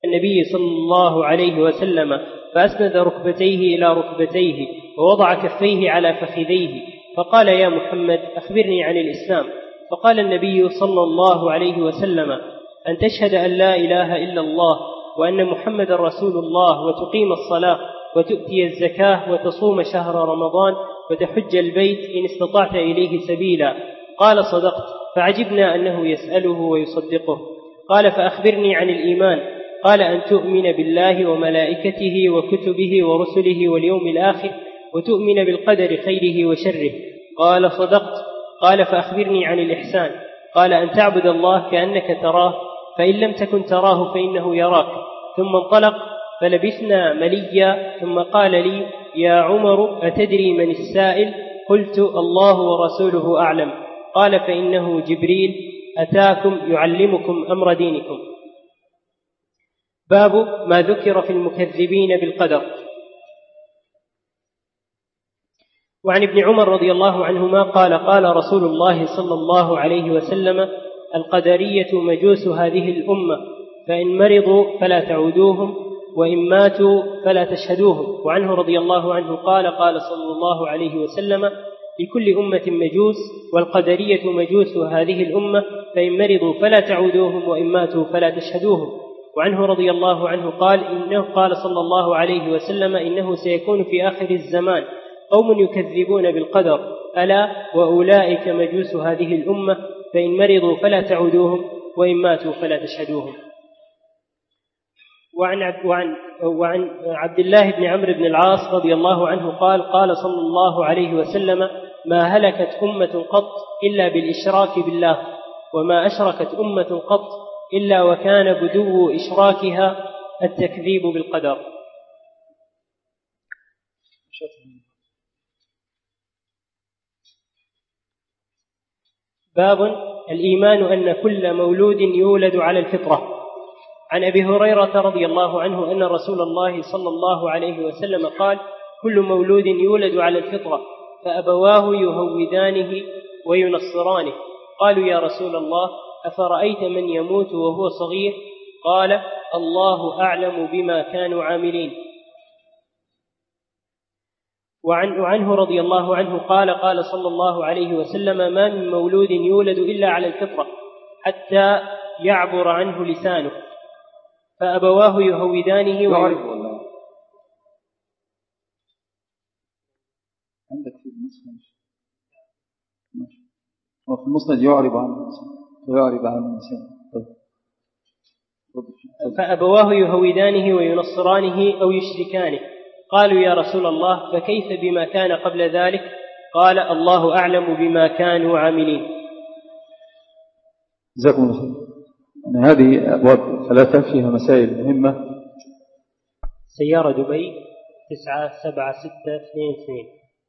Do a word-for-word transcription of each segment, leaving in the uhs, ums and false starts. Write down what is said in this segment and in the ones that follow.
النبي صلى الله عليه وسلم فأسند ركبتيه إلى ركبتيه ووضع كفيه على فخذيه فقال: يا محمد أخبرني عن الإسلام. فقال النبي صلى الله عليه وسلم: أن تشهد أن لا إله إلا الله وأن محمد رسول الله وتقيم الصلاة وتؤتي الزكاة وتصوم شهر رمضان وتحج البيت إن استطعت إليه سبيلا. قال: صدقت. فعجبنا أنه يسأله ويصدقه. قال: فأخبرني عن الإيمان. قال: أن تؤمن بالله وملائكته وكتبه ورسله واليوم الآخر وتؤمن بالقدر خيره وشره. قال: صدقت. قال: فأخبرني عن الإحسان. قال: أن تعبد الله كأنك تراه فإن لم تكن تراه فإنه يراك. ثم انطلق فلبثنا مليا ثم قال لي: يا عمر أتدري من السائل؟ قلت: الله ورسوله أعلم. قال: فإنه جبريل أتاكم يعلمكم أمر دينكم. باب ما ذكر في المكذبين بالقدر. وعن ابن عمر رضي الله عنهما قال: قال رسول الله صلى الله عليه وسلم: القدرية مجوس هذه الأمة، فإن مرضوا فلا تعودوهم وإن ماتوا فلا تشهدوهم. وعنه رضي الله عنه قال: قال صلى الله عليه وسلم: لكل أمة مجوس، والقدرية مجوس هذه الأمة، فإن مرضوا فلا تعودوهم وإن ماتوا فلا تشهدوهم. وعنه رضي الله عنه قال: إنه قال صلى الله عليه وسلم: إنه سيكون في آخر الزمان قوم يكذبون بالقدر، ألا وأولئك مجوس هذه الأمة، فإن مرضوا فلا تعودوهم وإن ماتوا فلا تشهدوهم. وعن عبد, وعن, وعن عبد الله بن عمرو بن العاص رضي الله عنه قال: قال صلى الله عليه وسلم: ما هلكت أمة قط إلا بالإشراك بالله، وما أشركت أمة قط إلا وكان بدو إشراكها التكذيب بالقدر. باب الإيمان أن كل مولود يولد على الفطرة. عن أبي هريرة رضي الله عنه أن رسول الله صلى الله عليه وسلم قال: كل مولود يولد على الفطرة، فأبواه يهودانه وينصرانه. قالوا: يا رسول الله، أفرأيت من يموت وهو صغير؟ قال: الله أعلم بما كانوا عاملين. وعنه رضي الله عنه قال: قال صلى الله عليه وسلم: ما من مولود يولد إلا على الفطرة حتى يعبر عنه لسانه، فأبواه يهودانه يعرف والله. عندك في المسند وفي المسند يعرب عن ويعرب عن الإنسان. فأبواه يهودانه وينصرانه أو يشركانه. قالوا: يا رسول الله، فكيف بما كان قبل ذلك؟ قال: الله أعلم بما كانوا عاملين. جزاكم الله خير. يعني هذه أبواب ثلاثة فيها مسائل مهمة. سيارة دبي تسعة سبعة ستة اثنين اثنين.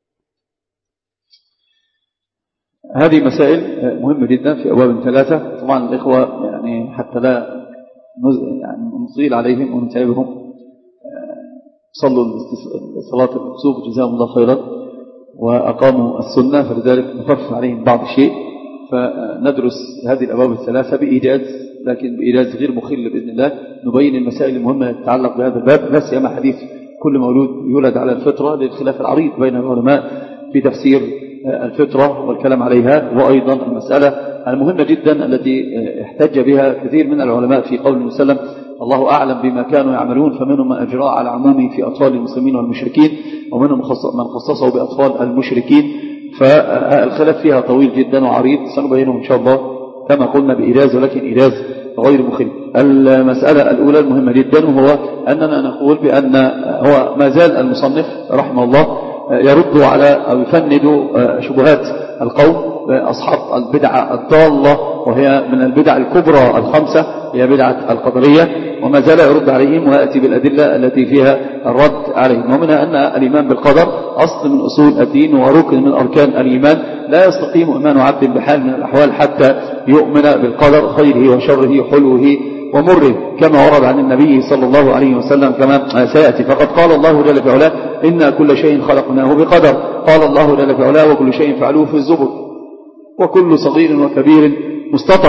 هذه مسائل مهمة جدا في أبواب ثلاثة. طبعا الإخوة يعني حتى لا يعني نطيل عليهم ونتعبهم، صلوا صلاة الكسوف جزاهم الله خيرا وأقاموا السنة، فلذلك نخفف عليهم بعض الشيء. فندرس هذه الأبواب الثلاثة بإيجاز، لكن بإيجاز غير مخل بإذن الله. نبين المسائل المهمة تتعلق بهذا الباب، لا سيما حديث كل مولود يولد على الفطرة للخلاف العريض بين العلماء في تفسير الفطرة والكلام عليها، وأيضا المسألة المهمة جدا التي احتج بها كثير من العلماء في قول النبي صلى الله عليه وسلم: الله أعلم بما كانوا يعملون، فمنهم من أجراء على عمومه في أطفال المسلمين والمشركين، ومنهم من خصصه بأطفال المشركين. فالخلاف فيها طويل جدا وعريض، سنبينه إن شاء الله كما قلنا بإيجاز، ولكن إيجاز غير مخل. المسألة الأولى المهمة جدا، وهو أننا نقول بأن هو ما زال المصنف رحمه الله يرد على أو يفند شبهات القوم أصحاب البدعة الضالة، وهي من البدع الكبرى الخمسة، هي بدعة القدرية، وما زال يرد عليهم ويأتي بالأدلة التي فيها الرد عليهم. ومنها أن الإيمان بالقدر أصل من أصول الدين وركن من أركان الإيمان، لا يستقيم إيمان عبد بحال من الأحوال حتى يؤمن بالقدر خيره وشره حلوه ومره، كما ورد عن النبي صلى الله عليه وسلم كما سيأتي. فقد قال الله جل في علاه: إنا كل شيء خلقناه بقدر. قال الله جل في علاه: وكل شيء فعلوه في الزبر، وكل صغير وكبير مستطر.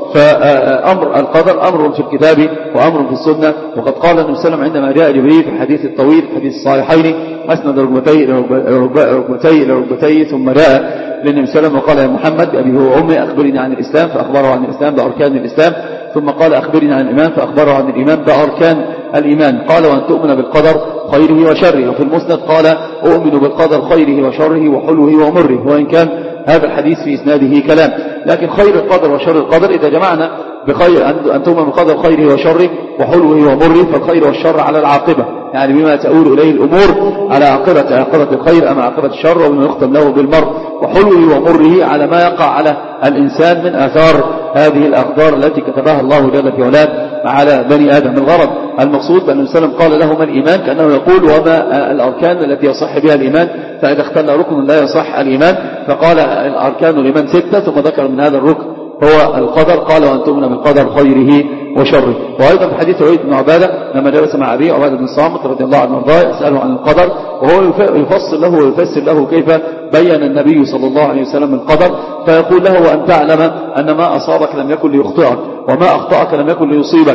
فأمر القدر أمر في الكتاب وأمر في السنة. وقد قال النبي صلى الله عليه وسلم عندما جاء جبريل في الحديث الطويل حديث الصحيحين أسند ركبتي ركبتي إلى ركبتي ثم جاء للنبي صلى الله عليه وسلم وقال: يا محمد أبي هو أمي أخبرني عن الإسلام، فأخبره عن الإسلام بأركان الإسلام. ثم قال: أخبرني عن الإيمان، فأخبره عن الإيمان بأركان الإيمان. قال: وأن تؤمن بالقدر خيره وشره. وفي المسند قال: أؤمن بالقدر خيره وشره وحلوه ومره، وإن كان هذا الحديث في إسناده كلام، لكن خير القدر وشر القدر إذا جمعنا بخير أن تؤمن بالقدر خيره وشره وحلوه ومره، فالخير والشر على العاقبة، يعني بما تؤول إليه الأمور على عاقبة عاقبة الخير أما عاقبة الشر، وبما يختم له بالمر، وحلوه ومره على ما يقع على الإنسان من آثار هذه الأقدار التي كتبها الله جل في علاه على بني آدم. الغرض المقصود بأن النبي صلى الله عليه وسلم قال له: ما الإيمان؟ كأنه يقول: وما الأركان التي يصح بها الإيمان؟ فإذا اختل ركن لا يصح الإيمان، فقال: الأركان الإيمان ستة، ثم ذكر من هذا الركن هو القدر. قال: وأن تؤمن بالقدر خيره وشره. وأيضا في حديث عبيد بن عبادة لما جلس مع أبيه عبادة بن الصامت رضي الله عنه وارضاه يسأله عن القدر، وهو يفصل له ويفسر له كيف بين النبي صلى الله عليه وسلم القدر، فيقول له: وأن تعلم أن ما أصابك لم يكن ليخطئك، وما أخطأك لم يكن ليصيبك،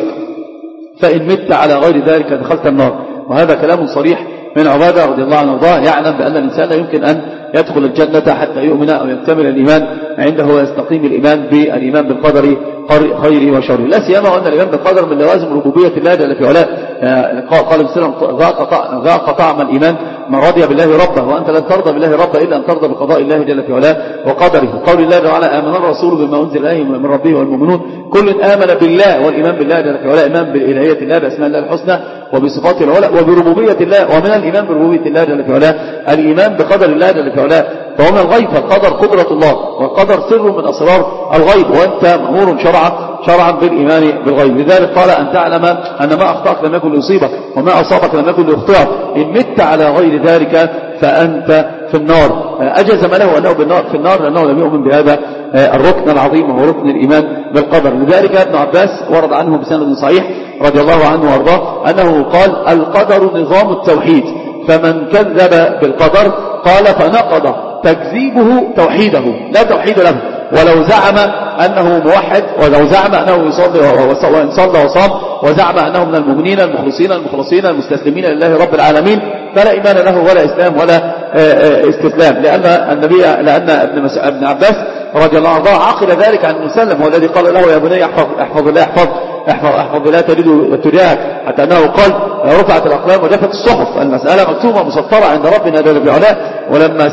فإن مت على غير ذلك دخلت النار. وهذا كلام صريح من عبادة رضي الله عنه وارضاه، يعلم بأن الإنسان لا يمكن أن يدخل الجنة حتى يؤمن أو يكتمل الإيمان عنده ويستقيم الإيمان بالإيمان بالقدر خيره وشره. لا سيما وأن الإيمان بالقدر من لوازم ربوبية الله جل في علاه. قال النبي صلى الله عليه وسلم: ذاق طعم الإيمان من رضي بالله ربه، وأنت لن ترضى بالله ربه إلا أن ترضى بقضاء الله جل في علاه وقدره. قول الله تعالى: آمن الرسول بما أنزل إليه من ربه والمؤمنون كل آمن بالله. والإيمان بالله جل في علاه إيمان بإلهية الله بأسماء الله الحسنى وبصفاته العلى وبربوبية الله. ومن الإيمان بربوبية الله جل في علاه الإيمان بقدر الله جل في علاه، فهو من الغيب، فالقدر قدرة الله، والقدر سر من أسرار الغيب، وأنت مأمور شرعا شرعا بالإيمان بالغيب. لذلك قال: أن تعلم أن ما أخطأك لم يكن ليصيبك، وما أصابك لم يكن ليخطئك، إن مت على غير ذلك فأنت في النار. أجزم له أنه بالنار في النار لأنه لم يؤمن بهذا الركن العظيم وهو ركن الإيمان بالقدر. لذلك ابن عباس ورد عنه بسند صحيح رضي الله عنه وارضاه أنه قال: القدر نظام التوحيد، فمن كذب بالقدر قال فنقض تكذيبه توحيده، لا توحيد له، ولو زعم أنه موحد، ولو زعم أنه يصلي وإن صلى وصام، وزعم أنه من المؤمنين المخلصين المخلصين المستسلمين لله رب العالمين، فلا إيمان له ولا إسلام ولا استسلام. لأن النبي لأن ابن ابن عباس رضي الله عنه عقل ذلك عن المسلم، هو الذي قال له: يا بني احفظ احفظ الله احفظ احفظ احفظ لا تريد ترياك، حتى أنه قال: رفعت الأقلام وجفت الصحف. المسألة مكتوبة مسطرة عند ربنا جل في علاه. ولما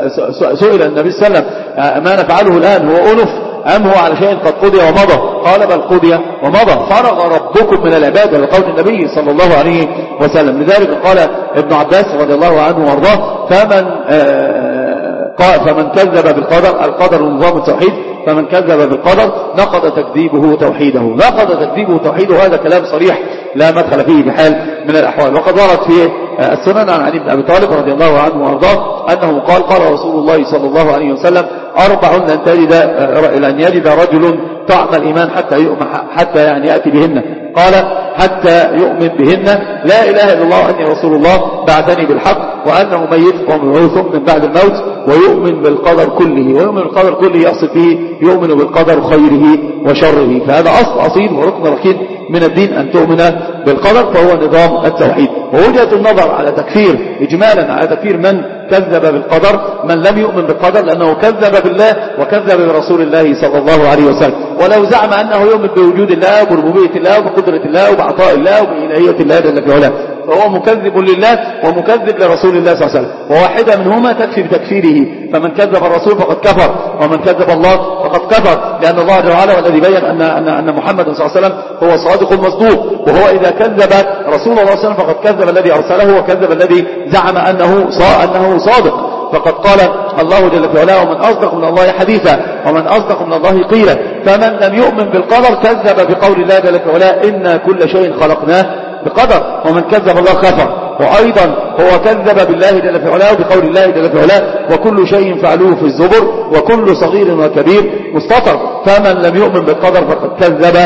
سئل النبي صلى الله عليه وسلم: ما نفعله الآن هو أنف أم هو على شيء قد قضي ومضى؟ قال: بل قضي ومضى، فرغ ربكم من العبادة، لقول النبي صلى الله عليه وسلم. لذلك قال ابن عباس رضي الله عنه وارضاه: فمن قال فمن كذب بالقدر، القدر نظام التوحيد، فمن كذب بالقدر نقض تكذيبه توحيده، نقض تكذيبه توحيده. هذا كلام صريح لا مدخل فيه بحال من الأحوال. وقد ورد في السنن عن علي بن أبي طالب رضي الله عنه وارضاه أنه قال: قال رسول الله صلى الله عليه وسلم: أربع لن تجد لن يجد رجل طعم الإيمان حتى يؤمن حتى يعني يأتي بهن. قال: حتى يؤمن بهن لا إله إلا الله وأني رسول الله بعثني بالحق وأنه ميت ومبعوث من بعد الموت، ويؤمن بالقدر كله. ويؤمن بالقدر كله يقصد فيه يؤمن بالقدر خيره وشره. فهذا أصل أصيل وركن ركين من الدين أن تؤمن بالقدر، فهو نظام التوحيد. ووجهة النظر على تكفير إجمالا على تكفير من كذب بالقدر من لم يؤمن بالقدر، لأنه كذب بالله وكذب برسول الله صلى الله عليه وسلم. ولو زعم أنه يؤمن بوجود الله وبربوبية الله وبقدرة الله وبعطاء الله وبإلهية الله جل في علاه، فهو مكذب لله ومكذب لرسول الله صلى الله عليه وسلم، وواحدة منهما تكفي بتكفيره. فمن كذب الرسول فقد كفر، ومن كذب الله فقد كفر، لأن الله جل وعلا والذي بين أن أن أن محمد صلى الله عليه وسلم هو الصادق المصدوق، وهو إذا كذب رسول الله صلى الله عليه وسلم فقد كذب الذي أرسله وكذب الذي زعم أنه أنه صادق. فقد قال الله جل في علاه: ومن أصدق من الله حديثا ومن أصدق من الله قيلا. فمن لم يؤمن بالقدر كذب بقول الله جل في علاه: إنا كل شيء خلقناه بقدر. ومن كذب الله كفر. وأيضا هو كذب بالله جل في علاه بقول الله جل في علاه: وكل شيء فعلوه في الزبر وكل صغير وكبير مستطر. فمن لم يؤمن بالقدر فقد كذب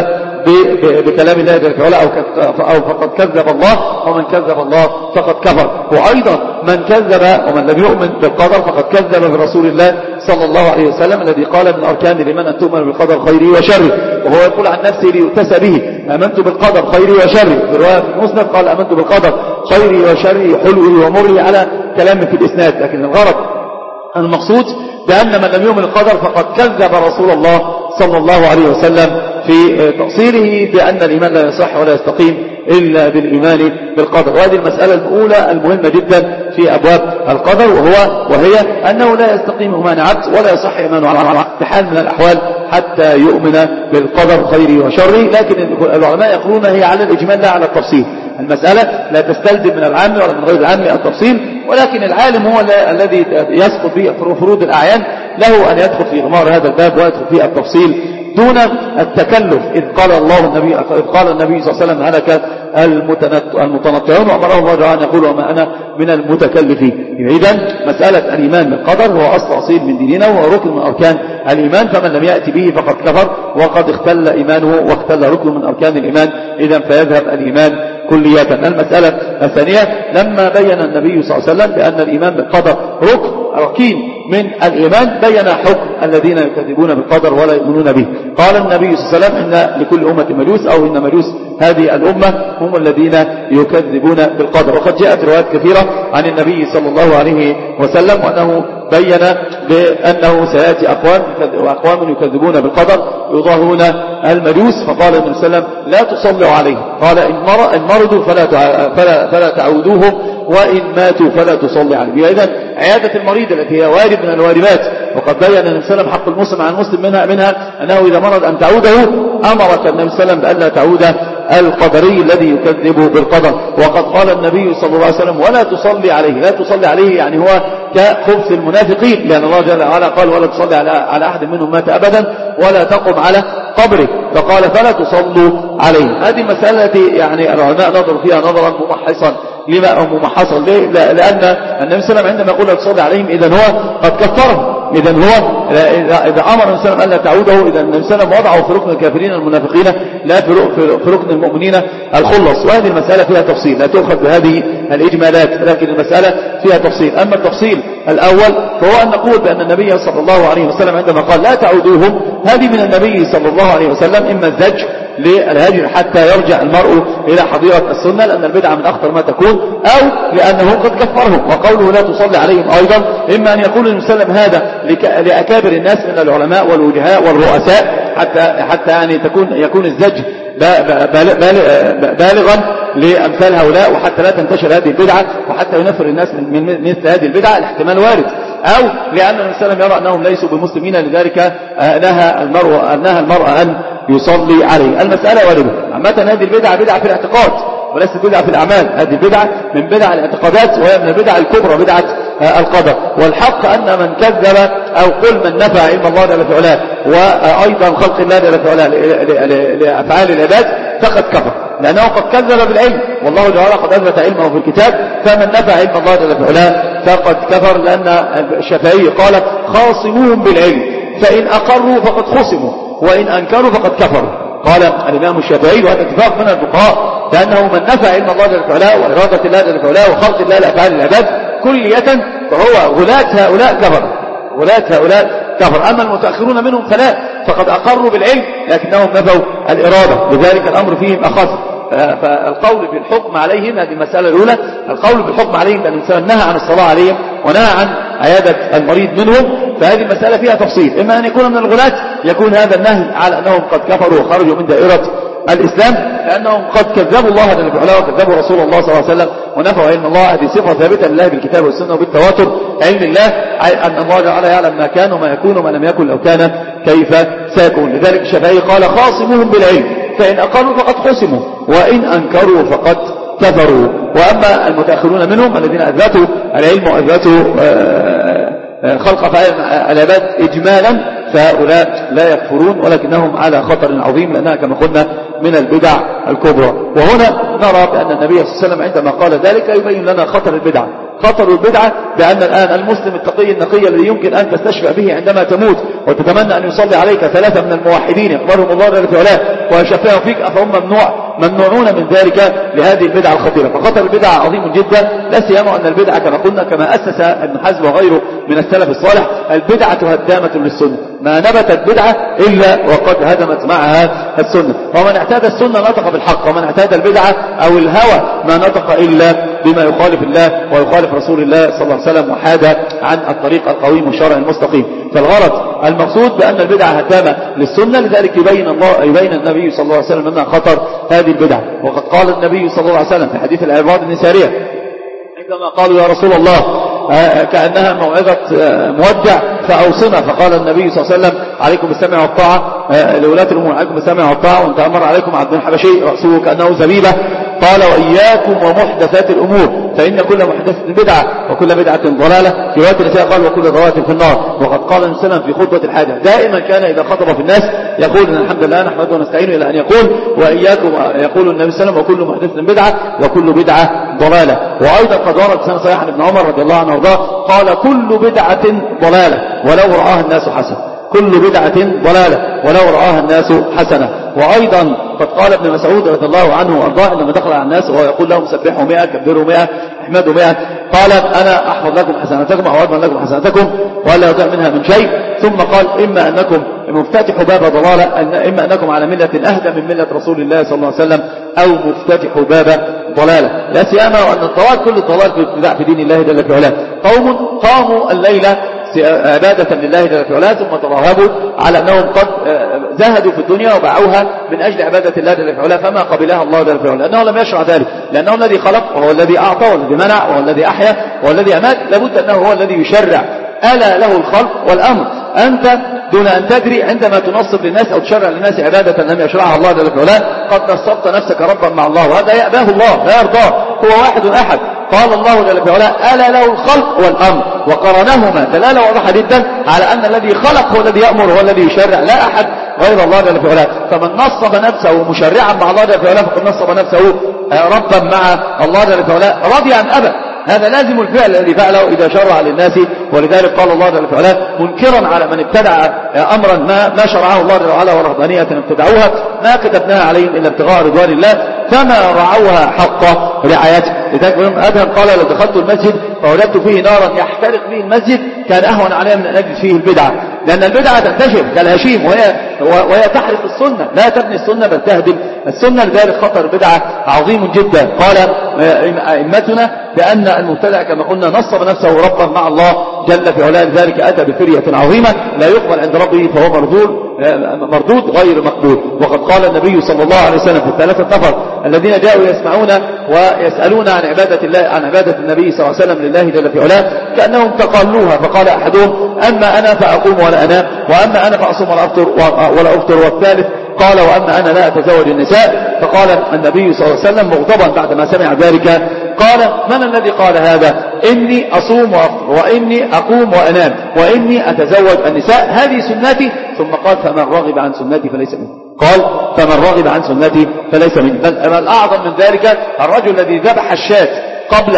بكلام الله جل وعلا أو فقد كذب الله، ومن كذب الله فقد كفر. وأيضا من كذب ومن لم يؤمن بالقدر فقد كذب برسول الله صلى الله عليه وسلم الذي قال من أركان الإيمان أن تؤمن بالقدر خيره وشره، وهو يقول عن نفسه ليؤتسى به آمنت بالقدر خيره وشره. في رواية في المسند قال آمنت بالقدر خيره وشره حلوه ومره على كلام في الإسناد. لكن الغرض المقصود بأن من لم يؤمن بالقدر فقد كذب رسول الله صلى الله عليه وسلم في تقصيره بأن الإيمان لا يصح ولا يستقيم إلا بالإيمان بالقدر. وهذه المسألة الأولى المهمة جدا في أبواب القدر، وهو وهي أنه لا يستقيم إيمان عبد ولا يصح إيمانه على حال من الأحوال حتى يؤمن بالقدر خيره وشره. لكن العلماء يقولون هي على الإجمال لا على التفصيل. المسألة لا تستلزم من العام ولا من غير العام التفصيل، ولكن العالم هو الذي يسقط به فروض الأعيان له أن يدخل في غمار هذا الباب ويدخل في التفصيل دون التكلف. إذ قال الله النبي إذ قال النبي صلى الله عليه وسلم هلك المتنطعون وأمره الله تعالى أن يقول وما أنا من المتكلفين. إذن مسألة الإيمان بالقدر هو أصل أصيل من ديننا وهو ركن من أركان الإيمان، فمن لم يأتي به فقد كفر وقد اختل إيمانه واختل ركن من أركان الإيمان، إذن فيذهب الإيمان كلية. المسألة الثانية لما بين النبي صلى الله عليه وسلم بأن الإيمان بالقدر ركن ركين من الإيمان بين حكم الذين يكذبون بالقدر ولا يؤمنون به. قال النبي صلى الله عليه وسلم إن لكل أمة مجوس أو إن مجوس هذه الأمة هم الذين يكذبون بالقدر. وقد جاءت روايات كثيرة عن النبي صلى الله عليه وسلم وأنه بين بأنه سيأتي أقوام وأقوام يكذبون بالقدر يظاهرون المجوس. فقال النبي صلى الله عليه وسلم لا تصلوا عليه، قال إن مرضوا فلا فلا فلا تعودوهم وإن ماتوا فلا تصلي عليه. إذن عيادة المريض التي هي واجب من الواجبات، وقد بين النبي صلى الله عليه وسلم حق المسلم عن المسلم منها منها أنه إذا مرض أن تعوده، أمرك النبي صلى الله عليه وسلم بأن لا تعود القدري الذي يكذب بالقدر. وقد قال النبي صلى الله عليه وسلم ولا تصلي عليه. لا تصلي عليه يعني هو كخبث المنافقين، لأن الله جل وعلا قال ولا تصلي على على أحد منهم مات أبدا ولا تقم على قبره، فقال فلا تصلوا عليه. هذه مسألة يعني العلماء نظروا فيها نظرا ممحصا. لما أو ممحصا؟ ليه؟ لأن النبي صلى الله عليه وسلم عندما يقول لا تصلي عليهم إذن هو قد كفرهم، إذن هو إذا أمر النبي صلى الله عليه وسلم أن لا تعوده، إذا النبي صلى الله عليه وسلم وضعه في ركن الكافرين المنافقين لا في ركن المؤمنين الخلص. وهذه المسألة فيها تفصيل لا تؤخذ بهذه الإجمالات، لكن المسألة فيها تفصيل. أما التفصيل الأول فهو أن نقول بأن النبي صلى الله عليه وسلم عندما قال لا تعودوهم، هذه من النبي صلى الله عليه وسلم إما الزج للهجر حتى يرجع المرء إلى حضيرة السنة، لأن البدعة من أخطر ما تكون، أو لأنه قد كفرهم. وقوله لا تصلي عليهم أيضا إما أن يقول النبي صلى الله عليه وسلم هذا لأكابر الناس من العلماء والوجهاء والرؤساء حتى حتى يعني تكون يكون الزج بالغا لأمثال هؤلاء، وحتى لا تنتشر هذه البدعة وحتى ينفر الناس من مثل هذه البدعة. الاحتمال وارد. أو لأن النبي صلى الله عليه وسلم يرى أنهم ليسوا بمسلمين لذلك نهى المرء نهى المرء أن يصلي عليه. المسألة واردة. عامة هذه البدعة بدعة في الاعتقاد وليست بدعة في الأعمال. هذه البدعة من بدع الاعتقادات وهي من البدع الكبرى بدعة القدر. والحق أن من كذب أو قل من نفى علم الله جل في علاه وأيضا خلق الله جل في علاه لأفعال العباد فقد كفر، لأنه قد كذب بالعلم، والله جل وعلا قد أثبت علمه في الكتاب. فمن نفى علم الله جل في علاه فقد كفر، لأن الشافعي قال خاصموهم بالعلم فإن أقروا فقد خصموا وإن أنكروا فقد كفروا. قال الإمام الشافعي وهذا اتفاق من الفقهاء لأنه من نفى علم الله جل في علاه وإرادة الله جل في علاه وخلق الله لأفعال العباد كلية فهو غلاة هؤلاء كفر، غلاة هؤلاء كفر. أما المتأخرون منهم فلا، فقد أقروا بالعلم لكنهم نفوا الإرادة، لذلك الأمر فيهم أخذ. فالقول بالحكم عليهم هذه المسألة الأولى، القول بالحكم عليهم بأن الإنسان نهى عن الصلاة عليهم ونهى عن عيادة المريض منهم، فهذه المسألة فيها تفصيل. إما أن يكون من الغلاة يكون هذا النهي على أنهم قد كفروا وخرجوا من دائرة الإسلام لأنهم قد كذبوا الله جل وعلا وكذبوا رسول الله صلى الله عليه وسلم ونفوا علم الله. هذه صفة ثابتة لله بالكتاب والسنة وبالتواتر. علم الله أن الله تعالى يعلم ما كان وما يكون وما لم يكن لو كان كيف سيكون. لذلك الشافعي قال خاصموهم بالعلم فإن أقروا فقد خصموا وإن أنكروا فقد كفروا. وأما المتأخرون منهم الذين أثبتوا العلم وأثبتوا خلق أفعال العباد إجمالا فهؤلاء لا يكفرون ولكنهم على خطر عظيم لأنها كما قلنا من البدع الكبرى. وهنا نرى بأن النبي صلى الله عليه وسلم عندما قال ذلك يبين لنا خطر البدعة. خطر البدعة بأن الآن المسلم التقي النقي الذي يمكن أن تستشفع به عندما تموت وتتمنى أن يصلي عليك ثلاثة من الموحدين يقبلهم الله جل وعلا ويشفعوا فيك فهم ممنوع ممنوعون من ذلك لهذه البدعة الخطيرة. فخطر البدعة عظيم جدا، لا سيما أن البدعة كما قلنا كما أسس ابن حزم وغيره من السلف الصالح البدعة هدامة للسنة، ما نبتت بدعة إلا وقد هدمت معها السنة. ومن اعتاد السنة نطق بالحق، ومن اعتاد البدعة أو الهوى ما نطق إلا بما يخالف الله ويخالف رسول الله صلى الله عليه وسلم وحاد عن الطريق القويم والشرع المستقيم. فالغرض المقصود بأن البدعة هدامة للسنة، لذلك يبين الله يبين النبي صلى الله عليه وسلم أنها خطر هذه البدعة. وقد قال النبي صلى الله عليه وسلم في حديث العباد بن سارية عندما قالوا يا رسول الله كأنها موعظة مودع فأوصنا، فقال النبي صلى الله عليه وسلم عليكم بالسمع والطاعة لولاة الأمور، عليكم بالسمع والطاعة، وانت أمر عليكم عبد الحبشي رأسه كأنه زبيبة، قال وإياكم ومحدثات الأمور فإن كل محدثة بدعة وكل بدعة ضلالة. في رواية النساء قال وكل ضلالة في النار. وقد قال النبي صلى الله عليه وسلم في خطبة الحاجة دائما كان إذا خطب في الناس يقول إن الحمد لله نحمده ونستعينه إلى أن يقول وإياكم، يقول النبي صلى الله عليه وسلم وكل محدثة بدعة وكل بدعة ضلالة. وأيضا قد ورد سنة صحيح عن ابن عمر رضي الله عنه وارضاه قال كل بدعة ضلالة ولو رآها الناس حسنة، كل بدعة ضلالة ولو رآها الناس حسنة. وأيضا قد قال ابن مسعود رضي الله عنه وارضاه عندما دخل على الناس وهو يقول لهم سبحوا مئة كبروا مئة احمدوا مئة، قال أنا أحفظ لكم حسناتكم أو أضمن لكم حسناتكم ولا يضيع منها من شيء. ثم قال إما أنكم مفتتح باب ضلالة، إما أنكم على ملة أهدى من ملة رسول الله صلى الله عليه وسلم أو مفتتح باب ضلالة. لا سيما وأن الضلال كل الضلال في ابتداع في دين الله جل في علاه. قوم قاموا الليلة عبادة لله جل في علاه ثم تراهبوا على أنهم قد زهدوا في الدنيا وباعوها من أجل عبادة الله جل في علاه فما قبلها الله جل في علاه، لأنه لم يشرع ذلك، لأنه الذي خلق وهو الذي أعطى والذي منع وهو الذي أحيا وهو الذي أمات، لابد أنه هو الذي يشرع، ألا له الخلق والأمر. أنت دون أن تدري عندما تنصب للناس أو تشرع للناس عبادة لم يشرعها الله جل في علاه قد نصبت نفسك ربا مع الله، وهذا يأباه الله لا يرضاه، هو واحد أحد. قال الله جل في علاه ألا له الخلق والأمر، وقرنهما دلالة واضحة جدا على أن الذي خلق هو الذي يأمر وهو الذي يشرع، لا أحد غير الله جل في علاه. فمن نصب نفسه مشرعا مع الله جل في علاه فقد نصب نفسه ربا مع الله جل في علاه رضي عن أبى. هذا لازم الفعل الذي فعله إذا شرع للناس. ولذلك قال الله جل وعلا منكرا على من ابتدع أمرا ما, ما شرعه الله جل وعلا ورهبانية ابتدعوها ما كتبناها عليهم إلا ابتغاء رضوان الله فما رعوها حق رعايته. لذلك أدهم قال لو دخلت المسجد فوجدت فيه نارا يحترق فيه المسجد كان أهون عليها من أن أجد فيه البدعة، لأن البدعة تنتشر كالهشيم وهي, وهي تحرق السنة، لا تبني السنة بل تهدم السنة. لذلك خطر بدعة عظيم جدا. قال أئمتنا بأن المبتدع كما قلنا نصب نفسه ربا مع الله جل في علاه، لذلك أتى بفرية عظيمة لا يقبل عند ربه فهو مردود مردود غير مقبول. وقد قال النبي صلى الله عليه وسلم في الثلاثة نفر الذين جاءوا يسمعون ويسألون عن عبادة الله عن عبادة النبي صلى الله عليه وسلم لله جل في علاه كأنهم تقالوها، فقال أحدهم أما أنا فأقوم ولا أنام، وأما أنا فأصوم ولا أفطر ولا أفطر، والثالث قال وأما أنا لا أتزوج النساء. فقال النبي صلى الله عليه وسلم مغضبا بعدما سمع ذلك قال من الذي قال هذا؟ إني أصوم وأفطر وإني أقوم وأنام وإني أتزوج النساء هذه سنتي. ثم قال فمن رغب عن سنتي فليس مني. قال فمن رغب عن سنتي فليس مني. بل الأعظم من ذلك الرجل الذي ذبح الشاة قبل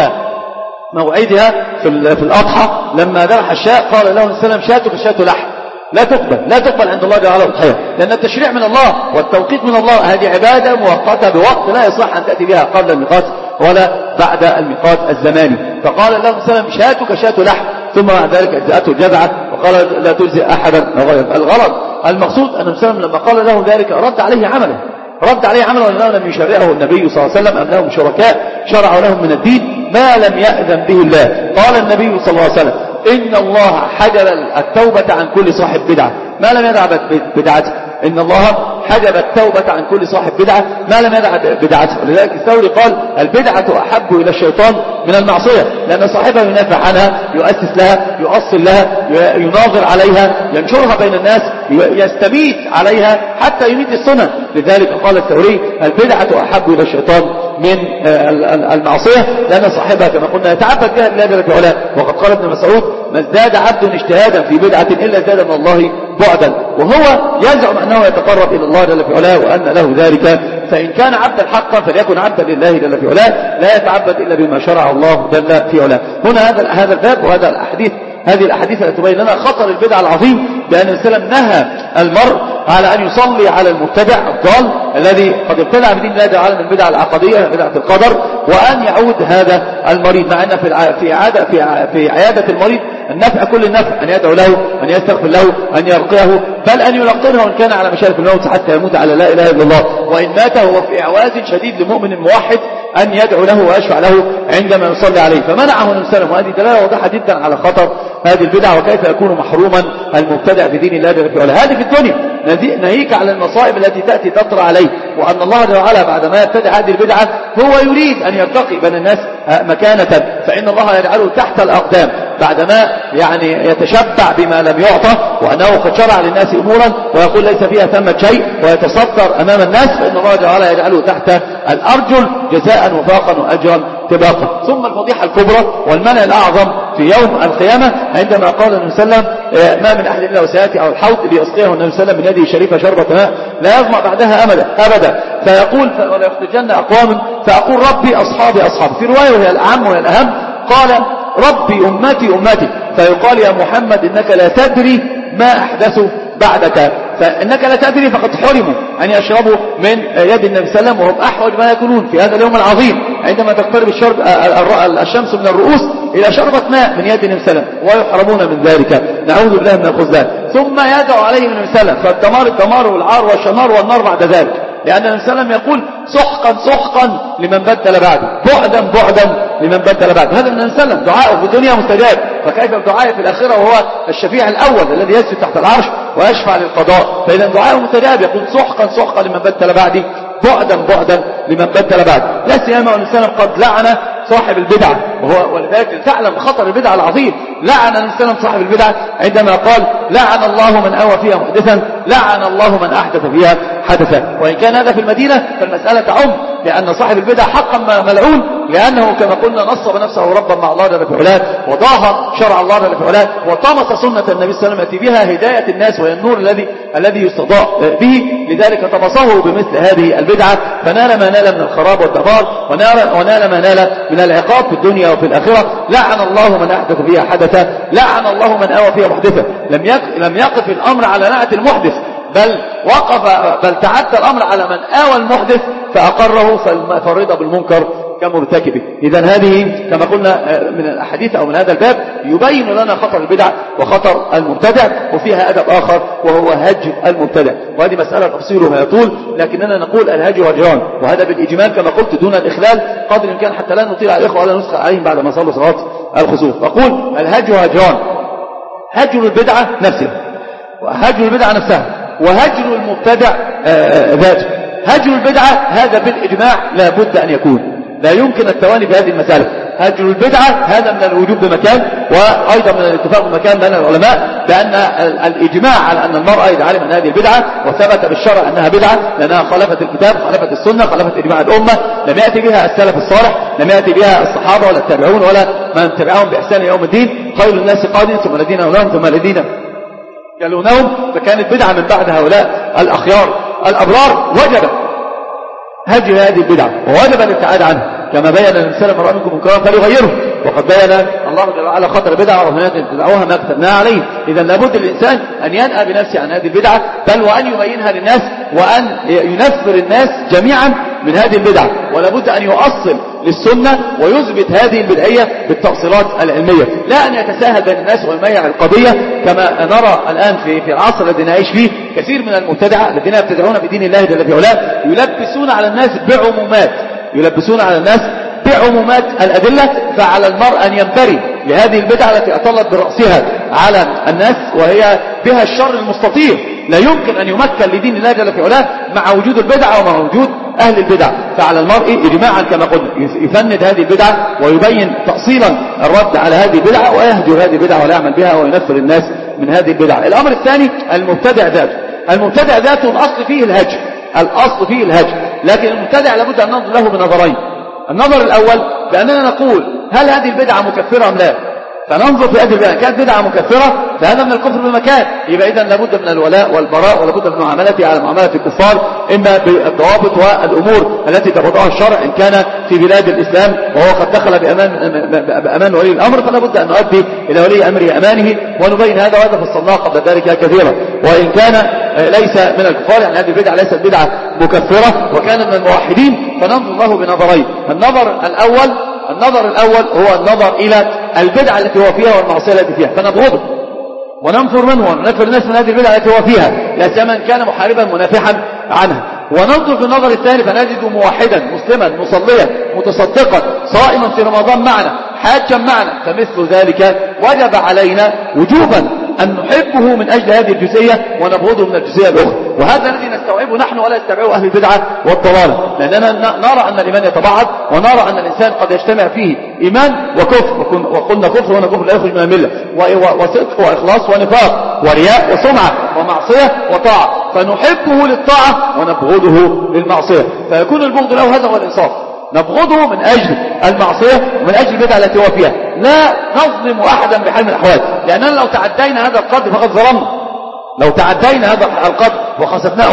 موعدها في الأضحى، لما ذبح الشاة قال له السلام شاتك شاة لحم لا تقبل لا تقبل عند الله جل وعلا، لأن التشريع من الله والتوقيت من الله، هذه عبادة مؤقتة بوقت لا يصح أن تأتي بها قبل الميقات ولا بعد الميقات الزماني. فقال له السلام شاتك شاة لحم، ثم بعد ذلك أجزأته الجذعة وقال لا تجزئ أحدا غير. الغرض المقصود أن السلام لما قال له ذلك رد عليه عمله رد عليه عمله لأنه لم يشرعه النبي صلى الله عليه وسلم، أنهم شركاء شرعوا لهم من الدين ما لم يأذن به الله. قال النبي صلى الله عليه وسلم إن الله حجب التوبة عن كل صاحب بدعة ما لم يدع بدعته، إن الله حجب التوبة عن كل صاحب بدعة ما لم يدع بدعته. ولذلك الثوري قال البدعة أحب إلى الشيطان من المعصية، لأن صاحبها ينافع عنها يؤسس لها يؤصل لها يناظر عليها ينشرها بين الناس يستبيت عليها حتى يميت السنة. لذلك قال الثوري البدعة أحب إلى الشيطان من المعصية، لأن صاحبها كما قلنا يتعبد بها لله جل وعلا. وقد قال ابن مسعود ما ازداد عبد اجتهادا في بدعة إلا ازداد من الله بعدا، وهو يزعم أنه يتقرب إلى الله جل وعلا وأن له ذلك. فإن كان عبدا حقا فليكن عبدا لله جل وعلا لا يتعبد إلا بما شرع الله جل في علاه. هنا هذا هذا الباب وهذا الأحاديث هذه الأحاديث التي تبين لنا خطر البدعة العظيم، بأن السلام نهى المرء على أن يصلي على المبتدع الضال الذي قد ابتدع بدين الله تعالى من البدع العقدية بدعة القدر، وأن يعود هذا المريض، مع أن في في عادة في في عيادة المريض النفع كل النفع، أن يدعو له، أن يستغفر له، أن يرقيه، بل أن يلقنه وإن كان على مشارف الموت حتى يموت على لا إله إلا الله، وإن مات هو في إعواز شديد لمؤمن موحد أن يدعو له ويشفع له عندما يصلي عليه. فمنعه النبي صلى الله عليه وسلم، وهذه دلالة واضحة جدا على خطر هذه البدعة وكيف يكون محروما المبتدع في دين الله جل وعلا. هذه في الدنيا ناهيك على المصائب التي تأتي تطرأ عليه، وأن الله جل وعلا بعدما يبتدع هذه البدعة هو يريد أن يرتقي بين الناس مكانة، فإن الله يجعله تحت الأقدام بعدما يعني يتشبع بما لم يعطى، وأنه قد شرع للناس أمورا ويقول ليس فيها ثمة شيء ويتصدر أمام الناس، فإن الله جل وعلا يجعله تحت الأرجل جزاء وفاقا وأجرا طباقا. ثم الفضيحة الكبرى والمنع الأعظم في يوم القيامة عندما قال النبي صلى الله عليه وسلم ما من أحد إلا وسيأتي على الحوض ليسقيه النبي صلى الله عليه وسلم من يده الشريفة شربة ماء لا يظمأ بعدها أبدا أبدا، فيقول ولا يختجن أقوام فأقول ربي أصحابي أصحابي، في رواية وهي الأعم وهي الأهم قال ربي أمتي أمتي، فيقال يا محمد إنك لا تدري ما أحدثوا بعدك، فإنك لا تدري فقد حرموا أن يشربوا من يد النبي صلى الله عليه وسلم، وهم أحوج ما يكونون في هذا اليوم العظيم عندما تقترب الشرب الشمس من الرؤوس إلى شربة ماء من يد النبي صلى الله عليه وسلم، ويحرمون من ذلك، نعوذ بالله من الخذلان. ثم يدعو عليهم النبي صلى الله عليه وسلم، فالدمار الدمار والعار والشنار والنار بعد ذلك، لأن النبي صلى الله عليه وسلم يقول سحقا سحقا لمن بدل بعده، بعدا بعدا لمن بدل بعده. هذا النبي صلى الله عليه وسلم دعاءه في الدنيا مستجاب، فكيف بدعائه في الآخرة وهو الشفيع الأول الذي يسجد تحت العرش ويشفع للقضاء؟ فإذا دعاءه مستجاب، يقول سحقا سحقا لمن بدل بعدي، بعدا بعدا لمن بدل بعد. لا سيما والنبي صلى الله عليه وسلم قد لعن صاحب البدعة، وهو ولذلك تعلم خطر البدعة العظيم. لعن النبي صلى الله عليه وسلم صاحب البدعة عندما قال لعن الله من أوى فيها محدثا، لعن الله من أحدث فيها حدثا. وإن كان هذا في المدينة فالمسألة تعم، لأن صاحب البدعة حقا ملعون، لأنه كما قلنا نصب نفسه ربا مع الله جل في علاه، وضاهر شرع الله جل في علاه، وطمس سنة النبي صلى الله عليه وسلم يأتي بها هداية الناس وهي النور الذي الذي يستضاء به، لذلك طمسه بمثل هذه البدعة فنال ما نال من الخراب والدمار، ونال, ونال ما نال من العقاب في الدنيا وفي الآخرة. لعن الله من أحدث فيها حدثا، لعن الله من أوى فيها محدثا. لم يقف, لم يقف الأمر على نعت المحدث، بل وقف بل تعدى الأمر على من آوى المحدث فأقره فالرضا بالمنكر كمرتكبه. إذن هذه كما قلنا من الأحاديث أو من هذا الباب يبين لنا خطر البدع وخطر المبتدع، وفيها أدب آخر وهو هجر المبتدع، وهذه مسألة تفصيلها يطول، لكننا نقول الهجر هجران، وهذا بالإجمال كما قلت دون الإخلال قدر الإمكان حتى لا نطيل على الإخوة ولا نسخ عليهم بعد ما صلوا صلاة الخسوف. أقول الهجر هجران، هجر البدعة نفسها وهجر البدعة نفسها وهجر المبتدع ذاته. هجر البدعة هذا بالإجماع لا بد أن يكون، لا يمكن التواني في هذه المسألة. هجر البدعة هذا من الوجوب بمكان، وأيضا من الاتفاق بمكان بين العلماء بأن الإجماع على أن المرأة إذا علم أن هذه البدعة وثبت بالشرع أنها بدعة لأنها خالفت الكتاب خالفت السنة خالفت إجماع الأمة، لم يأتي بها السلف الصالح، لم يأتي بها الصحابة ولا التابعون ولا من تبعهم بإحسان يوم الدين، خير الناس قادم ثم الذين يلونهم ثم الذين يلونهم، فكانت بدعة من بعد هؤلاء الأخيار الأبرار. وجب هجر هذه البدعة ووجب الابتعاد عنها، كما بين النبي صلى الله عليه وسلم: من رأى منكم منكرا فليغيره، وقد بين الله جل وعلا خطر البدعة ورهنات ابتدعوها ما كتبناها عليه. إذا لابد للإنسان أن ينأى بنفسه عن هذه البدعة، بل وأن يبينها للناس وأن ينفر الناس جميعا من هذه البدعة، ولابد أن يؤصل للسنة ويثبت هذه البدعية بالتأصيلات العلمية، لا أن يتساهل بين الناس ويميع القضية كما نرى الآن في في العصر الذي نعيش فيه. كثير من المبتدعة الذين يبتدعون بدين الله جل في علاه يلبسون على الناس بعمومات يلبسون على الناس بعمومات الأدلة، فعلى المرء أن ينبري لهذه البدعة التي أطلت برأسها على الناس وهي بها الشر المستطير. لا يمكن أن يمكن لدين الله جل في علاه مع وجود البدعة ومع وجود أهل البدع، فعلى المرء إجماعا كما قلنا يفند هذه البدعة ويبين تأصيلا الرد على هذه البدعة ويهجر هذه البدعة ولا يعمل بها وينفر الناس من هذه البدعة. الأمر الثاني المبتدع ذاته. المبتدع ذاته الأصل فيه الهجر، الأصل فيه الهجر، لكن المبتدع لابد أن ننظر له بنظرين. النظر الأول بأننا نقول هل هذه البدعة مكفرة أم لا؟ فننظر في هذه البدعة كانت بدعة مكفرة فهذا من الكفر بمكان. يبقى إذن لابد من الولاء والبراء ولابد من معاملته على معاملة الكفار إما بالضوابط والأمور التي تبضعها الشرع إن كان في بلاد الإسلام وهو قد دخل بأمان, بأمان ولي الأمر فلا بد أن نؤدي إلى ولي أمر أمانه ونبين هذا وهذا فصلناه قبل ذلك كثيرا. وإن كان ليس من الكفار يعني هذه البدعة ليست بدعة مكفرة وكان من الموحدين فننظر له بنظرين. النظر الأول النظر الأول هو النظر إلى البدعة التي هو فيها والمعصية التي فيها فنبغضه وننفر منه وننفر الناس من هذه البدعة التي هو فيها لا سيما كان محاربا منافحا عنها. وننظر في النظر الثاني فنجد موحدا مسلما مصليا متصدقا صائما في رمضان معنا حاجا معنا فمثل ذلك وجب علينا وجوبا أن نحبه من أجل هذه الجزئية ونبغضه من الجزئية الأخرى. وهذا الذي نستوعبه نحن ولا يستوعبه أهل البدعة والضلالة لأننا نرى أن الإيمان يتبعض ونرى أن الإنسان قد يجتمع فيه إيمان وكفر وقلنا كفر وأنا كفر لا يخرج من الملة وصدق وإخلاص ونفاق ورياء وسمعة ومعصية وطاعة فنحبه للطاعة ونبغضه للمعصية فيكون البغض له هذا هو الإنصاف. نبغضه من أجل المعصية ومن أجل البدعة التي هو فيها لا نظلم أحدا بحال من الأحوال لأننا لو تعدينا هذا القدر فقد ظلمنا. لو تعدينا هذا القدر وخسفناه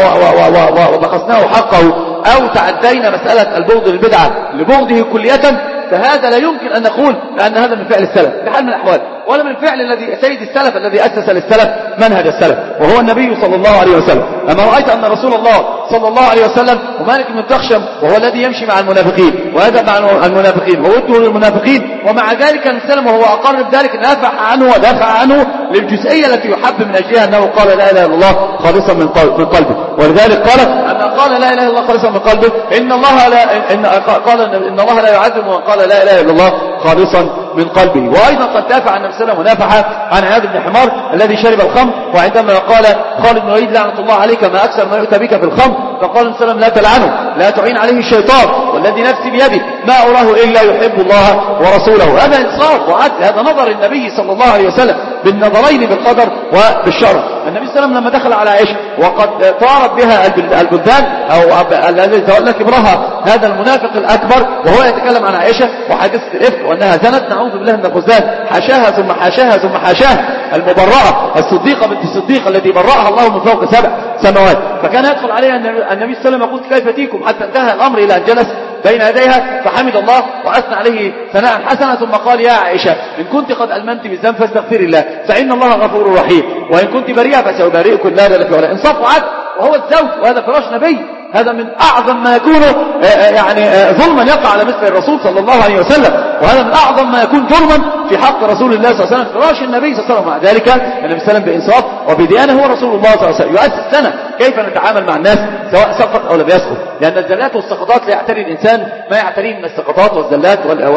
وبخسناه حقه أو تعدينا مسألة البغض للبدعة لبغضه كلية فهذا لا يمكن أن نقول لأن هذا من فعل السلف بحال من الأحوال ولا من فعل الذي سيد السلف الذي أسس للسلف منهج السلف وهو النبي صلى الله عليه وسلم. أما رأيت أن رسول الله صلى الله عليه وسلم ومالك بن تخشم وهو الذي يمشي مع المنافقين وهذا مع المنافقين ووده للمنافقين ومع ذلك السلم وهو أقر بذلك دافع عنه ودافع عنه للجزئية التي يحب من أجلها أنه قال لا إله إلا الله خالصا من قلبه. ولذلك قال أن قال لا إله إلا الله خالصا من قلبه إن الله لا إن قال إن الله لا يعذب من قال لا إله إلا الله خالصا من قلبه. وأيضا قد دافع عن النبي صلى الله عليه وسلم ونافح عن عياذ بن حمار الذي شرب الخمر وعندما قال خالد بن الوليد لعنة الله عليك ما أكثر ما يؤتى بك في الخمر فقال النبي صلى الله عليه وسلم لا تلعنه لا تعين عليه الشيطان والذي نفسي بيده ما أراه إلا يحب الله ورسوله. هذا إنصاف وعدل هذا نظر النبي صلى الله عليه وسلم بالنظرين بالقدر وبالشرع. النبي صلى الله عليه وسلم لما دخل على عائشة وقد طارت بها البلدان أو الذي تولى كبرها هذا المنافق الأكبر وهو يتكلم عن عائشة وحادثة الإفك وأنها زنت نعوذ بالله من الخزلان حاشاها ثم حاشاها ثم حاشاها المبرأة الصديقة بنت الصديق التي برأها الله من فوق سبع سماوات. فكان يدخل عليها النبي صلى الله عليه وسلم يقول كيف تيكم حتى انتهى الأمر إلى أن جلس بين يديها فحمد الله وأثنى عليه ثناء حسنا ثم قال يا عائشة إن كنت قد ألمنت بالذنب فاستغفري الله فإن الله غفور رحيم وإن كنت بريئة فسأبرئكم لا ذلك ولا انصاف وعدل وهو الزوج وهذا فراش نبي هذا من أعظم ما يكون يعني ظلما يقع على مثل الرسول صلى الله عليه وسلم وهذا من أعظم ما يكون ظلما في حق رسول الله صلى الله عليه وسلم فراش النبي صلى الله عليه وسلم. مع ذلك النبي صلى الله عليه وسلم بإنصاف وبديانة هو رسول الله صلى الله عليه وسلم يؤسس لنا كيف نتعامل مع الناس سواء سقط أو لم يسقط لأن الزلات والسقطات لا يعتري الإنسان ما يعتريه من السقطات والزلات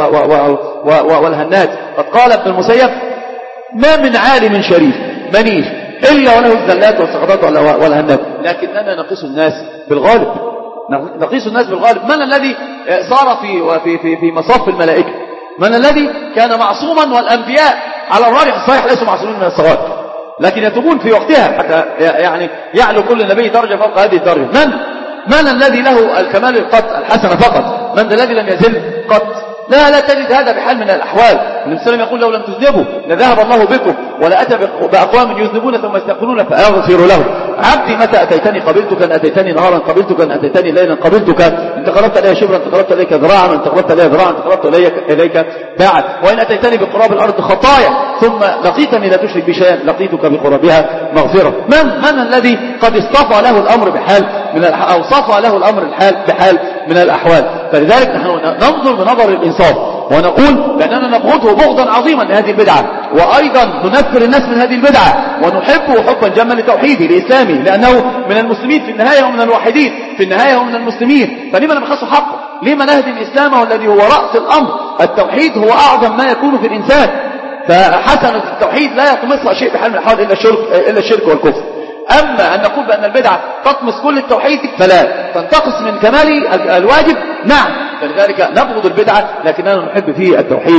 والهنات. قد قال ابن المسيب ما من عالم شريف منيف إلا وله الزلات والسقطات والهنات لكننا نقيس الناس بالغالب نقيس الناس بالغالب. من الذي صار في في في في مصاف الملائكة؟ من الذي كان معصوما والأنبياء على الراجح الصحيح ليسوا معصومين من الصواب لكن يتوبون في وقتها حتى يعني يعلو كل نبي درجة فوق هذه الدرجة. من من الذي له الكمال القط الحسنة فقط؟ من الذي لم يزل قط؟ لا لا تجد هذا بحال من الأحوال. النبي صلى الله عليه وسلم يقول لو لم تذنبوا لذهب الله بكم ولا أتى بأقوام يذنبون ثم يستغفرون فأغفر لهم. عبدي متى أتيتني قبلتك أن أتيتني نهارا قبلتك أن أتيتني ليلا قبلتك انت قربت إلي شبرا انت قربت إليك ذراعا انت قربت إلي ذراعا انت قربت إليك باعا وإن أتيتني بقراب الأرض خطايا ثم لقيتني لا تشرك بشيئا لقيتك بقربها مغفرة. من من الذي قد اصطفى له الأمر بحال من أو صفى له الأمر الحال بحال من الأحوال. فلذلك نحن ننظر بنظر الإنصاف ونقول بأننا نبغضه بغضا عظيما لهذه البدعة وأيضا ننفر الناس من هذه البدعة ونحبه حبا جما لتوحيده لإسلامه لأنه من المسلمين في النهاية ومن الوحيدين في النهاية ومن المسلمين. فلما نبخسه حقه؟ لما نهدم إسلامه والذي هو رأس الأمر؟ التوحيد هو أعظم ما يكون في الإنسان فحسنة التوحيد لا يطمسها شيء بحال من الأحوال إلا الشرك, إلا الشرك والكفر. أما أن نقول بأن البدعة تطمس كل التوحيد فلا تنتقص من كمال الواجب نعم. فلذلك نبغض البدعة لكننا نحب فيه التوحيد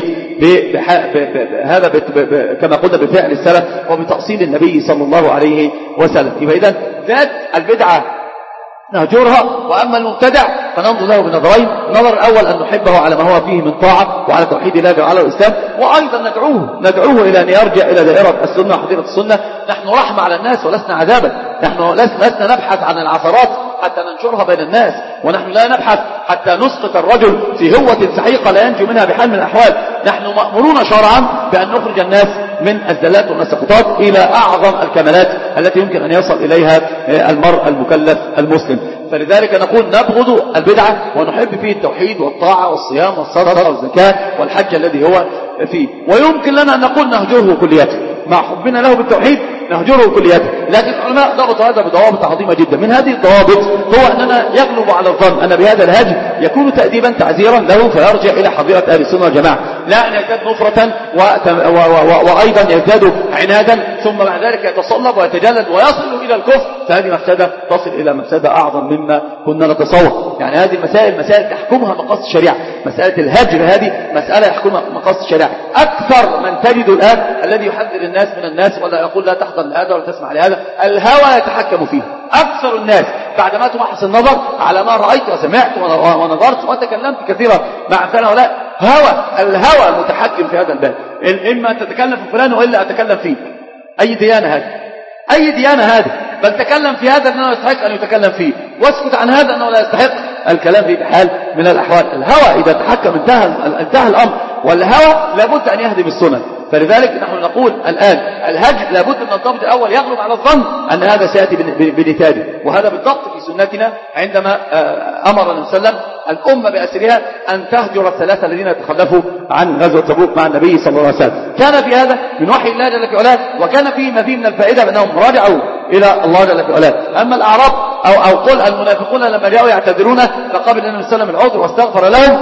هذا كما قلنا بفعل السلف وبتأصيل النبي صلى الله عليه وسلم. يبقى إذن ذات البدعة نهجرها. وأما المبتدع فننظر له بنظرين: النظر الأول أن نحبه على ما هو فيه من طاعة وعلى توحيد الله وعلى الإسلام، وأيضا ندعوه ندعوه إلى أن يرجع إلى دائرة السنة وحضيرة السنة. نحن رحمة على الناس ولسنا عذابا، نحن لسنا نبحث عن العثرات حتى ننشرها بين الناس، ونحن لا نبحث حتى نسقط الرجل في هوة سحيقة لا ينجو منها بحال من الأحوال. نحن مأمورون شرعا بأن نخرج الناس من الزلات والسقطات إلى أعظم الكمالات التي يمكن أن يصل إليها المرء المكلف المسلم. فلذلك نقول نبغض البدعة ونحب فيه التوحيد والطاعة والصيام والصدقة والزكاة والحج الذي هو فيه. ويمكن لنا أن نقول نهجره كلياته مع حبنا له بالتوحيد، نهجره كلياته. لكن العلماء ضبطوا هذا بضوابط عظيمة جدا. من هذه الضوابط هو أننا يغلب على الظن أن بهذا الهجر يكون تأديبا تعزيرا له فيرجع إلى حظيرة أهل السنة والجماعة، لا أن يزداد نفرة وأيضا يزداد عنادا ثم بعد ذلك يتصلب ويتجلد ويصل إلى الكفر. فهذه مفسدة تصل إلى مفسدة أعظم مما كنا نتصور. يعني هذه المسائل مسائل تحكمها مقاصد الشريعة. مسألة الهجر هذه مسألة يحكمها مقاصد الشريعة. أكثر من تجد الآن الذي يحذر الناس من الناس ولا يقول لا تحضر لهذا ولا تسمع لهذا، الهوى يتحكم فيه. أكثر الناس بعدما تمحص النظر على ما رأيت وسمعت ونظرت وتكلمت كثيرا مع أمثال هؤلاء، هوى الهوى متحكم في هذا الباب. إما تتكلم في فلان وإلا أتكلم فيه. أي ديانة هذه؟ أي ديانة هذه؟ بل تكلم في هذا أنه يستحق أن يتكلم فيه، واسكت عن هذا أنه لا يستحق الكلام فيه بحال من الأحوال. الهوى إذا تحكم انتهى, انتهى الأمر، والهوى لابد أن يهدم السنن. فلذلك نحن نقول الآن الهجر لابد أن الضابط الأول يغلب على الظن أن هذا سيأتي بنتاجه. وهذا بالضبط في سنتنا عندما أمر النبي صلى الله عليه وسلم الأمة بأسرها أن تهجر الثلاثة الذين تخلفوا عن غزوة تبوك مع النبي صلى الله عليه وسلم. كان في هذا من وحي الله جل في علاه، وكان فيه ما فيه من الفائدة بأنهم راجعوا إلى الله جل في علاه. أما الأعراب أو, أو قل المنافقون لما جاءوا يعتذرون فقبل النبي صلى الله عليه وسلم العذر واستغفر لهم،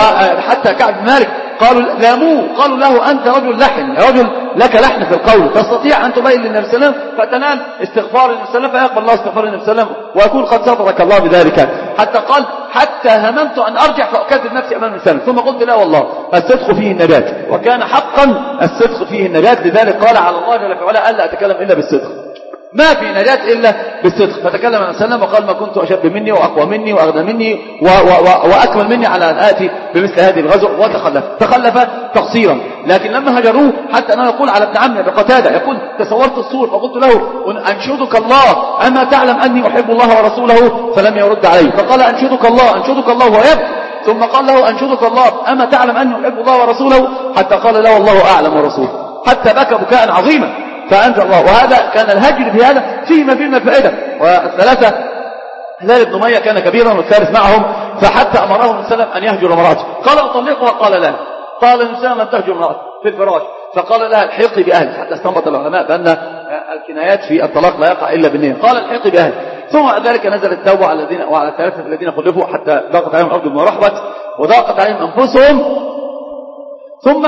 وحتى كعب بن مالك قالوا لاموه قالوا له أنت رجل لحن، رجل لك لحن في القول، تستطيع أن تبين للنبي صلى الله عليه وسلم فتنال استغفار النبي صلى الله عليه وسلم فيقبل الله استغفار النبي صلى الله عليه وسلم ويكون قد سترك الله بذلك. حتى قال حتى هممت أن أرجع فأكذب نفسي أمام الإنسان ثم قلت لا والله الصدق فيه النجاة، وكان حقا الصدق فيه النجاة. لذلك قال على الله جل وعلا ألا أتكلم إلا بالصدق، ما في نجاة إلا بالصدق. فتكلم عن السلام وقال ما كنت أشب مني وأقوى مني وأغنى مني و و و وأكمل مني على أن آتي بمثل هذه الغزو، وتخلف تخلف تقصيرا. لكن لما هجروه حتى أنا يقول على ابن عمي بقتادة يقول تصورت الصور فقلت له أنشدك الله أما تعلم أني أحب الله ورسوله، فلم يرد عليه. فقال أنشدك الله أنشدك الله ويبكي، ثم قال له أنشدك الله أما تعلم أني أحب الله ورسوله، حتى قال له والله أعلم ورسوله، حتى بكى بكاء عظيما فأنزل الله. وهذا كان الهجر في هذا فيه ما فيه من الفائدة. والثلاثة هلال بن أمية كان كبيرا والثالث معهم، فحتى أمره النبي صلى الله عليه وسلم أن يهجر امرأته. قال أطلقها قال لا، قال النبي صلى الله عليه وسلم لم تهجر امرأته في الفراش، فقال لها الحقي بأهلك، حتى استنبط العلماء بأن الكنايات في الطلاق لا يقع إلا بالنية. قال الحقي بأهلك. ثم ذلك نزل التوبة على الذين وعلى الثلاثة الذين خلفوا حتى ضاقت عليهم الأرض بما رحبت وضاقت عليهم أنفسهم ثم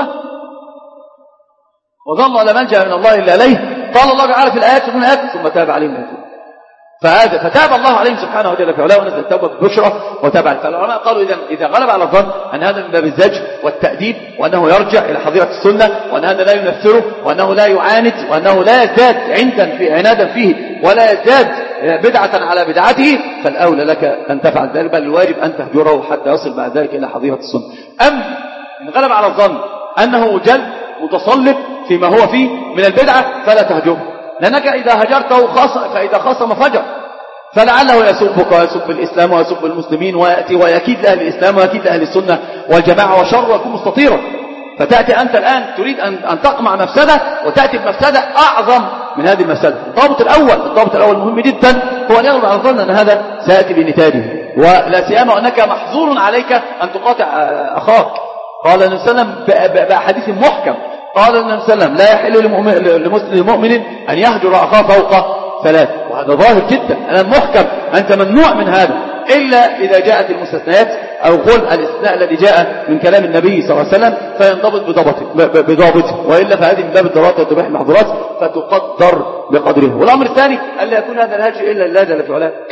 وظنوا لا ملجأ من الله إلا إليه. قال الله تعالى في الآيات ثم آيات ثم تاب عليهم التوبة، فهذا فتاب الله عليهم سبحانه وتعالى في علاه ونزل التوبة بالبشرى وتاب عليه. فالعلماء قالوا إذا إذا غلب على الظن أن هذا من باب الزجر والتأديب، وأنه يرجع إلى حظيرة السنة، وأن هذا لا ينفره، وأنه لا يعاند، وأنه لا يزداد عندا في عنادا فيه ولا يزداد بدعة على بدعته، فالأولى لك أن تفعل ذلك، بل الواجب أن تهجره حتى يصل بعد ذلك إلى حظيرة السنة. أما إن غلب على الظن أنه جلد متصلب فيما هو فيه من البدعة فلا تهجره، لأنك إذا هجرته خاص فإذا خاصم فجر، فلعله يسبك ويسب الإسلام ويسب المسلمين ويأتي ويكيد لأهل الإسلام ويكيد لأهل السنة والجماعة وشر ويكون مستطيرا. فتأتي أنت الآن تريد أن أن تقمع مفسدة وتأتي بمفسدة أعظم من هذه المفسدة. الضابط الأول الضابط الأول مهم جدا هو أن يغلب على الظن أن هذا سيأتي بنتاجه، ولا سيما أنك محظور عليك أن تقاطع أخاك. قال النبي صلى الله عليه وسلم بحديث محكم، قال النبي صلى الله عليه وسلم لا يحل لمؤمن أن يهجر أخاه فوق ثلاث، وهذا ظاهر جدا أنا محكم، أنت ممنوع من هذا إلا إذا جاءت المستثنيات أو قل الاستثناء الذي جاء من كلام النبي صلى الله عليه وسلم فينضبط بضابطه بضابطه، وإلا فهذه من باب الضرورات وتباح المحظورات فتقدر بقدره. والأمر الثاني ألا يكون هذا الهجر إلا لله جل في علاه،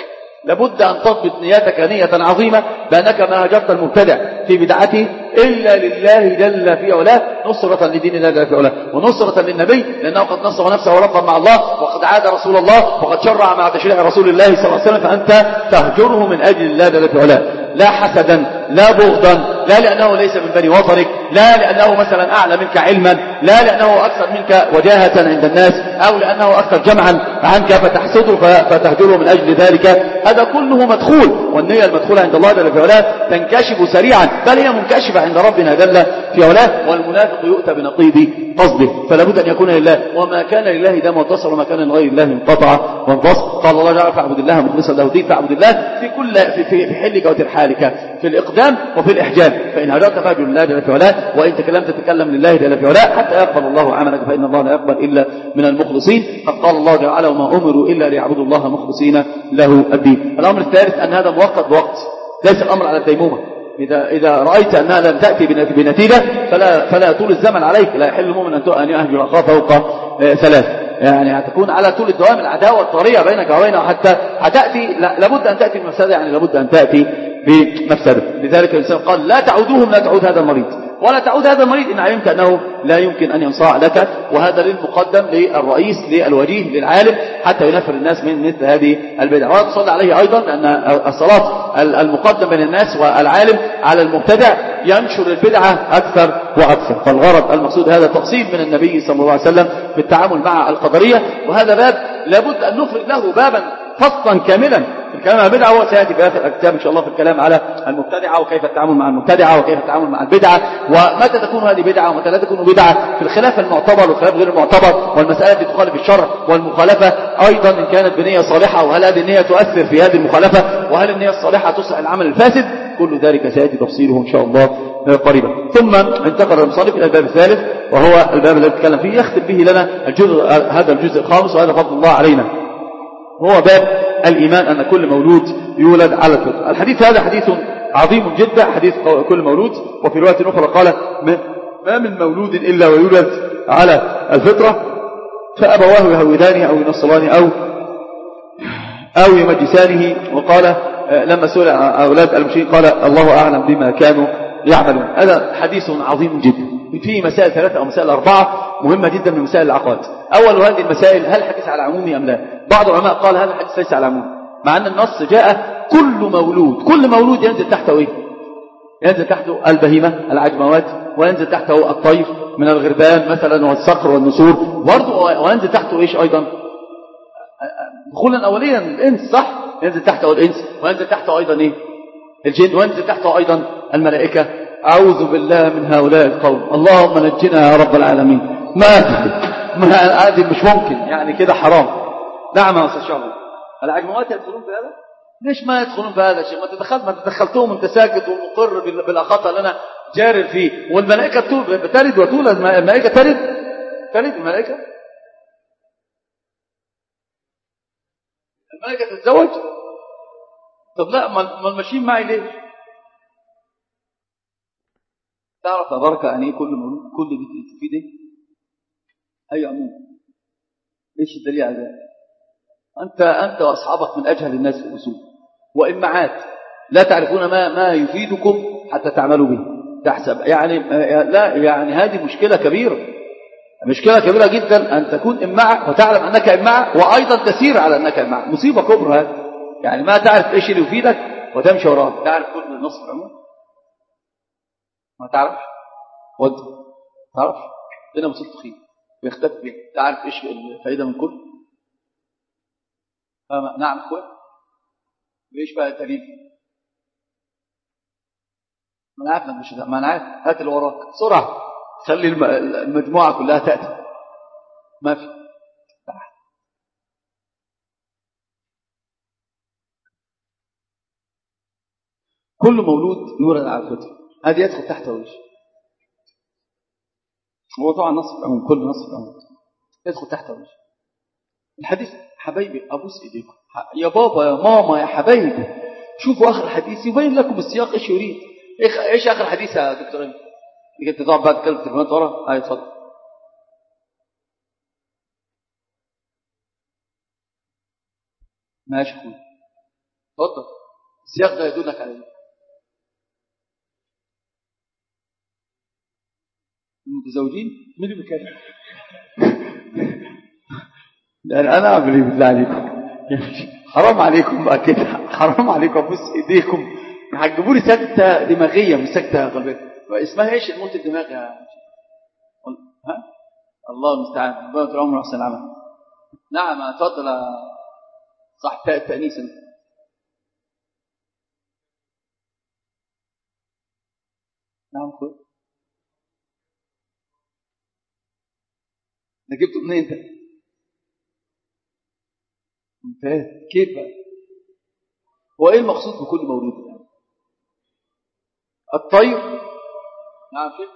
لابد أن تضبط نيتك نية عظيمة بأنك ما هجرت المبتدع في بدعته إلا لله جل في علاه، نصرة لدين الله جل في علاه ونصرة للنبي، لأنه قد نصر نفسه وربا مع الله وقد عاد رسول الله وقد شرع مع تشريع رسول الله صلى الله عليه وسلم، فأنت تهجره من أجل الله جل في علاه، لا حسدا لا بغضا، لا لأنه ليس من بني وطنك، لا لأنه مثلا أعلى منك علما، لا لأنه أكثر منك وجاهة عند الناس، أو لأنه أكثر جمعا عنك فتحسده فتهجره من أجل ذلك. هذا كله مدخول، والنية المدخولة عند الله جل في علاه تنكشف سريعا، بل هي منكشفة عند ربنا جل في علاه. والمنافق يؤتى بنقيض قصده، فلا بد أن يكون لله، وما كان لله دام واتصل، وما كان لغير الله انقطع وانفصل. قال الله تعالى فاعبد الله مخلصا له الدين، فاعبد الله في كل في, في, في حلك وترحالك، في الإقدام وفي الإحجام، فإن هجرت فاعبد الله جل في علاه، وإن تكلمت تتكلم لله جل في علاه حتى يقبل الله عملك، فإن الله لا يقبل إلا من المخلصين. قد قال الله تعالى وما أمروا إلا ليعبدوا الله مخلصين له الدين. الأمر الثالث أن هذا مؤقت بوقت، ليس الأمر على الديمومة. إذا إذا رأيت أنها لم تأتي بنتيجة فلا فلا طول الزمن عليك، لا يحل المؤمن أن يهجر أخاه فوق ثلاث، يعني هتكون على طول الدوام العداوة الطرية بينك وبينه حتى هتأتي، لابد أن تأتي بمفسدة، يعني لابد أن تأتي بمفسدة. لذلك الإنسان قال لا تعودوهم، لا تعود هذا المريض ولا تعود هذا المريض إن علمت أنه لا يمكن أن ينصاع لك. وهذا للمقدم للرئيس للوجيه للعالم حتى ينفر الناس من مثل هذه البدع. وتصلى عليه أيضا أن الصلاة المقدم بين الناس والعالم على المبتدع ينشر البدعة أكثر وأكثر. فالغرض المقصود هذا تقصير من النبي صلى الله عليه وسلم في التعامل مع القدرية، وهذا باب لابد أن نفرد له بابا فصلا كاملا في الكلام على البدعة، وسيأتي في آخر الكتاب إن شاء الله في الكلام على المبتدعة وكيف التعامل مع المبتدعة وكيف التعامل مع البدعة، ومتى تكون هذه بدعة ومتى لا تكون بدعة، في الخلاف المعتبر والخلاف غير المعتبر، والمسألة التي تخالف الشرع، والمخالفة أيضا إن كانت بنية صالحة، وهل هذه النية تؤثر في هذه المخالفة، وهل النية الصالحة تصلح العمل الفاسد. كل ذلك سيأتي تفصيله إن شاء الله قريبا. ثم انتقل المصنف إلى الباب الثالث، وهو الباب الذي نتكلم فيه يختم به لنا الجزء هذا الجزء الخامس، وهذا فضل الله علينا، وهو باب الإيمان أن كل مولود يولد على الفطرة. الحديث هذا حديث عظيم جدا، حديث كل مولود. وفي رواية أخرى قال ما من مولود إلا ويولد على الفطرة، فأبواه يهودانه أو ينصرانه أو أو يمجسانه. وقال لما سئل أولاد المشركين قال الله أعلم بما كانوا يعملون. هذا حديث عظيم جدا فيه مسائل ثلاثة أو مسائل أربعة مهمة جدا من مسائل العقائد. أول هذه المسائل هل الحديث على عمومه أم لا؟ بعض العلماء قال هذا الحديث ليس على عمومه، مع أن النص جاء كل مولود، كل مولود ينزل تحته إيه؟ ينزل تحته البهيمة العجموات، وينزل تحته الطير من الغربان مثلا والصقر والنسور برضه، وينزل تحته إيش أيضا؟ دخولا أوليا الإنس، صح؟ ينزل تحته الإنس، وينزل تحته أيضا إيه؟ الجن، وينزل تحته أيضا الملائكة. أعوذ بالله من هؤلاء القوم، اللهم نجنا يا رب العالمين. ما ما هذه مش ممكن، يعني كده حرام. نعم يا أستاذ شعبان، العجموات يدخلون في هذا؟ ليش ما يدخلون في هذا الشيء؟ ما تدخلت ما تدخلتهم انت ساكت ومقر بالأخطاء اللي أنا جارر فيه. والملائكة تلد وتولد، الملائكة تلد تلد الملائكة الملائكة تتزوج. طب لا، ما الماشيين معي ليه؟ تعرف يا بركة يعني كل مولود كل دي تفيد ايه؟ أي عموم. ايش الدليل على ذلك؟ أنت أنت وأصحابك من أجهل الناس في الأصول، وإمعات لا تعرفون ما ما يفيدكم حتى تعملوا به. تحسب يعني لا يعني هذه مشكلة كبيرة، مشكلة كبيرة جدا أن تكون إمعة وتعلم أنك إمعة، وأيضا تسير على أنك إمعة. مصيبة كبرى هذه، يعني ما تعرف إيش اللي يفيدك وتمشي وراه. تعرف كل النص العموم؟ ما تعرف وانت تعرف هنا مصيبة خير ويختفي بيه. تعرف إيش الفائدة من كل؟ نعم أخوان، ليش بقى التاريخ؟ ما أنا عارف مش ما أنا عارف. هات اللي وراك بسرعة، خلي المجموعة كلها تأتي. ما في كل مولود يولد على الفطرة، هذه يدخل تحت وجه. هو طبعا نصف العموم، كل نصف العموم يدخل تحت وجه الحديث. حبايبي أبوس إيديكم يا بابا يا ماما يا حبايبي، شوفوا آخر الحديث يبين لكم السياق إيش يريد. إيش آخر الحديث يا دكتور؟ أنت تقعد بعد تكلم تليفونات ورا. هاي اتفضل. ماشي أخوي. اتفضل. السياق ده يدلك على ايه؟ المتزوجين مين اللي بيتكلم؟ يعني انا اعمل ايه بالله عليكم؟ حرام عليكم بقى كده، حرام عليكم ابوس ايديكم. هتجيبوا لي سكته دماغيه مش سكته قلبيه. اسمها ايش الموت الدماغ يا ها؟ الله المستعان. ربنا يطول عمره واحسن العمل. نعم اتفضل صح. تاء التانيث. نعم خذ. ده جبته منين انت؟ ممتاز. كيف بقى؟ هو ايه المقصود بكل مولود يعني؟ الطير. نعم شيخ.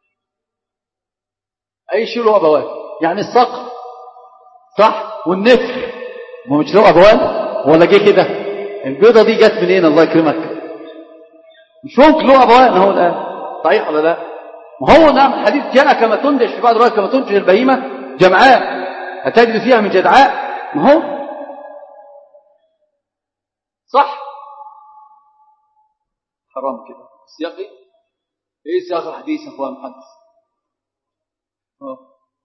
اي شيء له ابوان، يعني الصقر صح والنسر ما مش له ابوان ولا جه كده؟ البيضه دي جت منين الله يكرمك؟ مش ممكن له ابوان هو الان. صحيح ولا لا؟ ما هو نعم الحديث جاء كما تنتج في بعض الروايات كما تنتج البهيمه جمعاء هتجد فيها من جدعاء. ما هو صح. حرام كده. السياق ايه؟ ايه سياق الحديث يا اخوان محدث؟ اه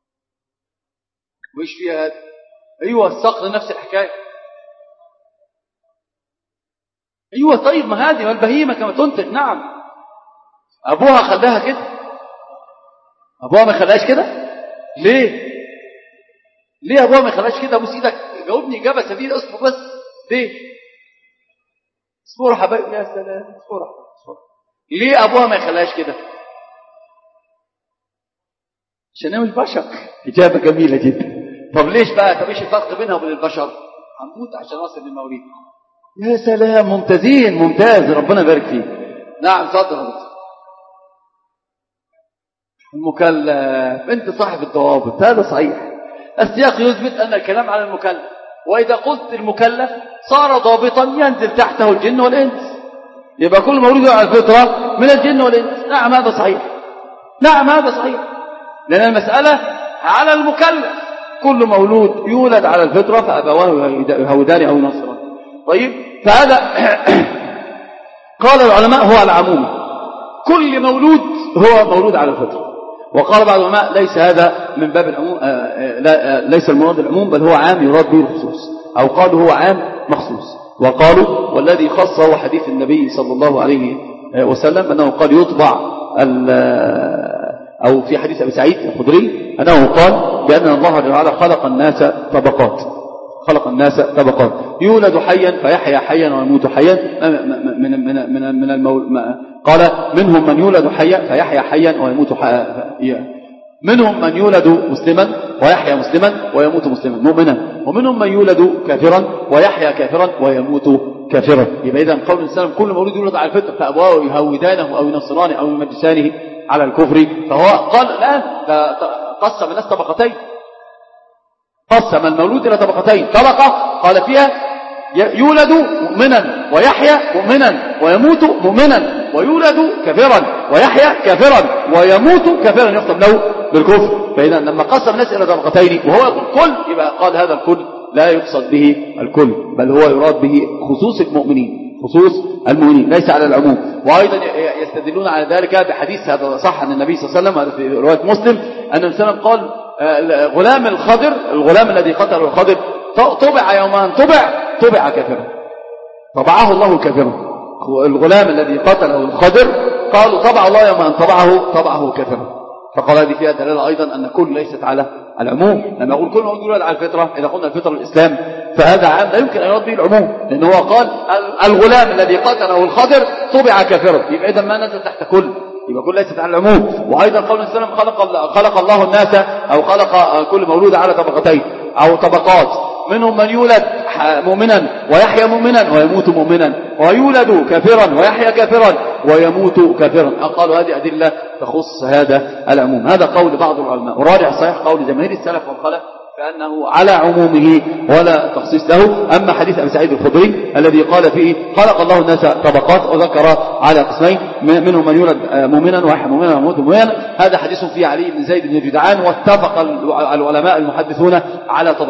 وإيش فيها هذا؟ أيوة الصقر نفس الحكاية. أيوة طيب ما هذه والبهيمة كما تنتج. نعم أبوها خلاها كده. أبوها ما خلاش كده ليه؟ ليه أبوها ما خلاش كده؟ أبوس إيدك جاوبني إجابة سبيل أصبر بس. ليه؟ اصبر حبايبي يا سلام. اصبر اصبر. ليه أبوها ما يخلاش كده؟ عشان هي مش بشر. إجابة جميلة جدا. طب ليش بقى؟ طب ايش الفرق بينها وبين البشر؟ هنموت عشان نصل للمواليد. يا سلام ممتازين ممتاز ربنا يبارك فيك. نعم اتفضل. المكلف انت صاحب الضوابط هذا صحيح. السياق يثبت ان الكلام على المكلف، واذا قلت المكلف صار ضابطا ينزل تحته الجن والانس، يبقى كل مولود على الفطره من الجن والانس. نعم هذا صحيح. نعم هذا صحيح لان المساله على المكلف. كل مولود يولد على الفطرة فأبواه يهودان أو ينصران. طيب فهذا قال العلماء هو على العموم، كل مولود هو مولود على الفطرة. وقال بعض العلماء ليس هذا من باب العموم، ليس المراد العموم بل هو عام يراد به الخصوص، أو قالوا هو عام مخصوص. وقالوا والذي خص هو حديث النبي صلى الله عليه وسلم أنه قال يطبع أو في حديث أبي سعيد الخدري أنه قال بأن الله جل وعلا خلق الناس طبقات، خلق الناس طبقات، يولد حيا فيحيا حيا ويموت حيا. من من من من المول قال منهم من يولد حيا فيحيا حيا ويموت حيا، منهم من يولد مسلما ويحيا مسلما ويموت مسلما مؤمنا، ومنهم من يولد كافرا ويحيا كافرا ويموت كافرا. يبقى إذا قول الإنسان كل مولود يولد على الفطرة فأبواه يهودانه أو ينصرانه أو يمجسانه على الكفر. فهو قال الآن قسم الناس طبقتين، قسم المولود إلى طبقتين. طبقة قال فيها يولد مؤمنا ويحيا مؤمنا ويموت مؤمنا، ويولد كافرا ويحيا كافرا ويموت كافرا يختم له بالكفر. فإذا لما قسم الناس إلى طبقتين وهو يقول كل، يبقى قال هذا الكل لا يقصد به الكل بل هو يراد به خصوص المؤمنين، خصوص المؤمنين ليس على العموم. وأيضا يستدلون على ذلك بحديث هذا صح عن النبي صلى الله عليه وسلم، هذا في رواية مسلم أن النبي صلى الله عليه وسلم قال غلام الخضر، الغلام الذي قتله الخضر طبع يوم أن طبع طبع كافرا، طبعه الله كافرا. الغلام الذي قتله الخضر قالوا طبع الله يوم أن طبعه طبعه كافرا. فقال هذه فيها دلالة أيضا أن كل ليست على العموم. لما أقول كل موجود على الفطرة، إذا قلنا الفطرة الإسلام فهذا عام لا يمكن أن يرد به العموم، لأنه هو قال الغلام الذي قتله الخضر طبع كافرا، يبقى إذا ما نزل تحت كل، يبقى كل ليست على العموم. وأيضا قول السلام خلق خلق الله الناس أو خلق كل مولود على طبقتين أو طبقات، منهم من يولد مؤمنا ويحيا مؤمنا ويموت مؤمنا، ويولد كافرا ويحيا كافرا ويموت كافرا. قالوا هذه أدلة تخص هذا العموم. هذا قول بعض العلماء، وراجع صحيح قول جماهير السلف والخلف فأنه على عمومه ولا تخصيص له. أما حديث أبي سعيد الخدري الذي قال فيه خلق الله الناس طبقات وذكر على قسمين منهم من يولد مؤمنا ويحيا مؤمنا ويموت مؤمنا، هذا حديث فيه علي بن زيد بن جدعان، واتفق العلماء المحدثون على تضعيفه.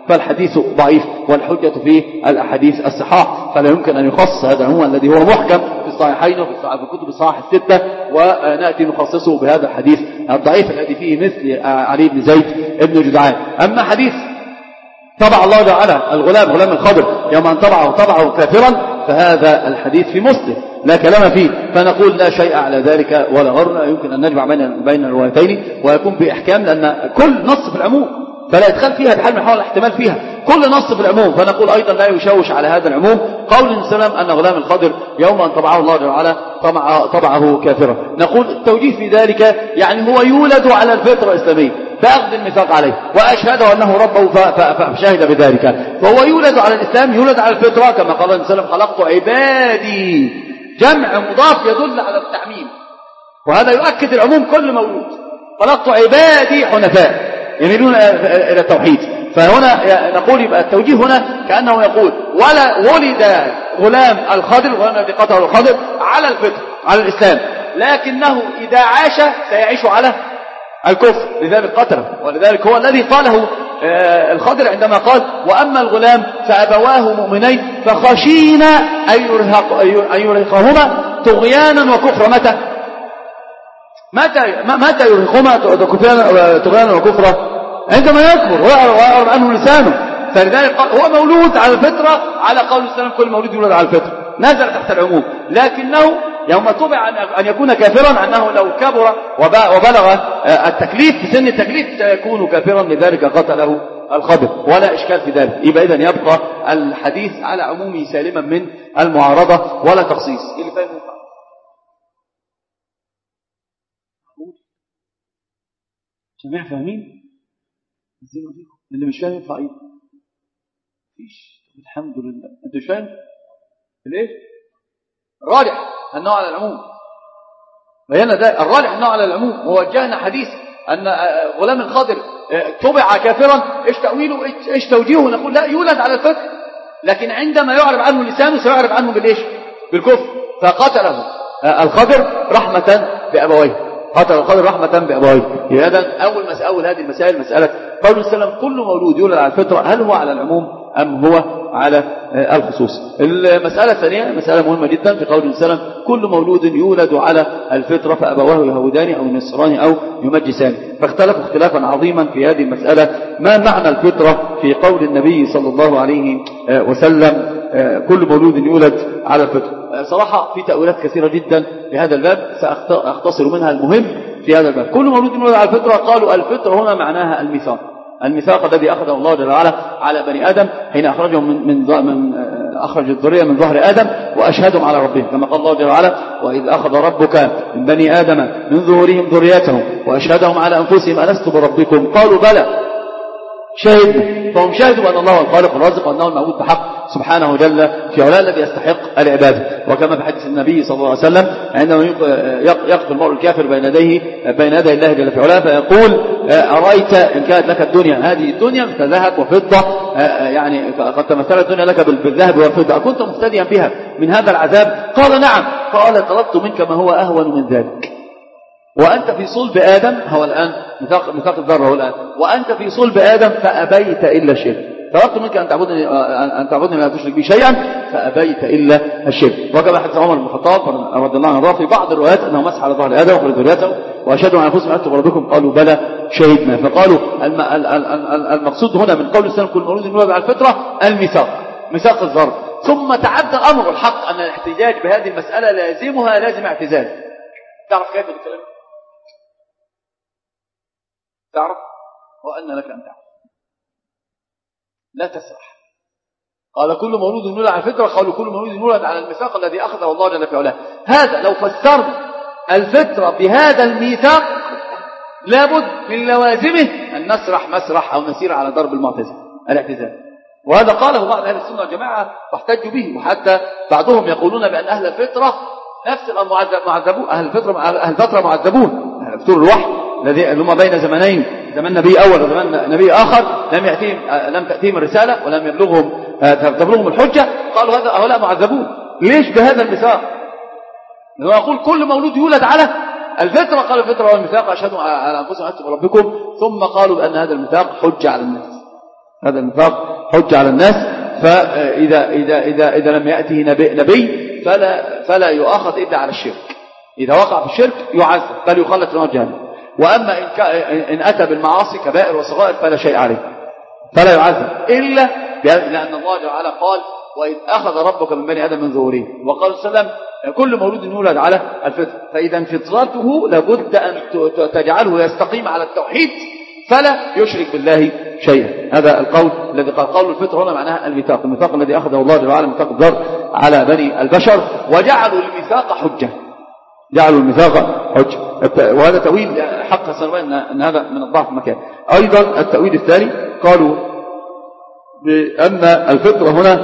فالحديث ضعيف والحجة في الأحاديث الصحاح، فلا يمكن أن يخص هذا العموم الذي هو محكم في الصحيحين وفي كتب الصحاح الستة ونأتي نخصصه بهذا الحديث الضعيف الذي فيه مثل علي بن زيد بن جدعان. أما حديث طبع الله تعالى الغلام غلام الخضر يوم أن طبعه طبعه كافرا، فهذا الحديث في مسلم لا كلام فيه، فنقول لا شيء على ذلك ولا غير، يمكن أن نجمع بين بين الروايتين ويكون بإحكام، لأن كل نص في العموم فلا يدخل فيها بحال من حول الاحتمال فيها، كل نص في العموم، فنقول أيضا لا يشوش على هذا العموم قول السلام أن غلام الخضر يوم أن طبعه الله تعالى طبعه, طبعه كافرا. نقول التوجيه في ذلك يعني هو يولد على الفطرة الإسلامية فأخذ الميثاق عليه وأشهد أنه ربه فشهد بذلك، فهو يولد على الإسلام، يولد على الفطرة كما قال النبي صلى الله عليه وسلم خلقت عبادي، جمع مضاف يدل على التعميم، وهذا يؤكد العموم كل مولود، خلقت عبادي حنفاء يميلون إلى التوحيد. فهنا نقول يبقى التوجيه هنا كأنه يقول ولا ولد غلام الخضر غلام الذي قتله الخضر على الفطر على الإسلام، لكنه إذا عاش سيعيش على الكفر لذلك قتله، ولذلك هو الذي قاله الخضر عندما قال وأما الغلام فأبواه مؤمنين فخشينا أن يرهق أن يرهقهما طغيانا وكفرا. متى متى متى يرهقهما طغيانا وكفرا؟ عندما يكبر ويعرض عنه لسانه. فلذلك قال هو مولود على الفطرة على قول السلام كل مولود يولد على الفطرة، نزل تحت العموم، لكنه يوم طبع أن يكون كافرا أنه لو كبر وبلغ التكليف في سن التكليف سيكون كافرا، لذلك قتله الخضر ولا إشكال في ذلك. يبقى إذن يبقى الحديث على عمومه سالما من المعارضة ولا تخصيص. اللي فاهم جميع فاهمين؟ اللي مش فاهم ينفع ايه؟ مفيش. الحمد لله. انت مش فاهم؟ ليه؟ الراجح انه على العموم. بينا ده الراجح انه على العموم، ووجهنا حديث ان غلام الخضر طبع كافرا، ايش تأويله ايش توجيهه؟ نقول لا، يولد على الفطر، لكن عندما يعرب عنه لسانه سيعرب عنه بالايش؟ بالكفر، فقتله الخضر رحمة بأبويه، قتل الخضر رحمة بأبويه. إذن أول مسألة أول هذه المسائل مسألة قول السلام كل مولود يولد على الفطرة، هل هو على العموم أم هو على الخصوص؟ المسألة الثانية مسألة مهمة جدا في قول السلام كل مولود يولد على الفطرة فأبواه يهودان أو ينصران أو يمجسان، فاختلفوا اختلافا عظيما في هذه المسألة. ما معنى الفطرة في قول النبي صلى الله عليه وسلم كل مولود يولد على الفطرة؟ صراحة في تأويلات كثيرة جدا في هذا الباب، سأختصر منها المهم في هذا الباب. كل مولود يولد على الفطرة، قالوا الفطرة هنا معناها الميثاق، الميثاق الذي أخذه الله جل وعلا على بني آدم حين أخرجهم من من, من أخرج الذرية من ظهر آدم وأشهدهم على ربهم، كما قال الله جل وعلا وإذ أخذ ربك من بني آدم من ظهورهم ذريتهم وأشهدهم على أنفسهم ألست بربكم قالوا بلى شهدنا، فهم شهدوا بأن الله هو الخالق الرازق وأنه المعبود بحق سبحانه جل في علاه الذي يستحق العبادة. وكما في حديث النبي صلى الله عليه وسلم عندما يقف المرء الكافر بين يديه بين يدي الله جل في علاه فيقول أرأيت إن كانت لك الدنيا هذه الدنيا مثل ذهب وفضة، يعني قد تمثلت الدنيا لك بالذهب والفضة أكنت مفتديا بها من هذا العذاب؟ قال نعم. قال طلبت منك ما هو أهون من ذلك، وأنت في صلب آدم، هو الآن ميثاق الذرة هو الآن، وأنت في صلب آدم فأبيت إلا الشرك، طلبت منك أن تعبدني أن تعبدني لا تشرك بي شيئا فأبيت إلا الشرك. وكما حدث عمر بن الخطاب رضي الله عنه في بعض الروايات أنه مسح على ظهر آدم وخرج ذريته وأشهدوا على أنفسهم ألست بربكم قالوا بلى شهدنا. فقالوا المقصود هنا من قول السلام كل مولود يولد على الفطرة الميثاق، ميثاق الذرة. ثم تعدى الأمر الحق أن الاحتجاج بهذه المسألة لازمها لازم اعتزال. تعرف كيف الكلام؟ تعرف وأن لك أن تعرف، لا تسرح. قال كل مولود يولد على الفطرة، قالوا كل مولود يولد على الميثاق الذي أخذه الله جل في علاه. هذا لو فسرنا الفطرة بهذا الميثاق لابد من لوازمه أن نسرح مسرح أو نسير على ضرب المعتزلة الاعتزال، وهذا قاله بعض أهل السنة والجماعة واحتجوا به، وحتى بعضهم يقولون بأن أهل الفطرة نفس المعذبون، أهل الفطرة أهل الفطرة معذبون، أهل فطور الوحي الذي هم بين زمنين، زمن نبي أول وزمن نبي آخر لم يأتيهم لم تأتيهم الرسالة ولم يبلغهم تبلغهم الحجة، قالوا هذا هؤلاء معذبون. ليش بهذا الميثاق؟ لأنه يقول كل مولود يولد على الفطرة، قال الفطرة والميثاق أشهدوا على أنفسهم ألست بربكم، ثم قالوا بأن هذا الميثاق حجة على الناس. هذا النفاق حجة على الناس. فإذا إذا إذا إذا لم يأته نبي, نبي فلا فلا يؤاخذ إلا على الشرك. إذا وقع في الشرك يعذب بل يخلد في نار جهنم. وأما إن, إن أتى بالمعاصي كبائر وصغائر فلا شيء عليه، فلا يعذب إلا لأن الله تعالى قال: وإذ أخذ ربك من بني آدم من ظهورهم. وقال صلى الله عليه وسلم: كل مولود يولد على الفطرة. فإذا فطرته لابد أن تجعله يستقيم على التوحيد فلا يشرك بالله شيئا. هذا القول الذي قال قول الفطرة هنا معناها الميثاق، الميثاق الذي أخذه الله تعالى ميثاق الذر على بني البشر، وجعلوا الميثاق حجة، جعلوا الميثاق حجة. وهذا تأويل حق سنوان أن هذا من الضعف مكان. أيضا التأويل الثاني قالوا بأن الفطرة هنا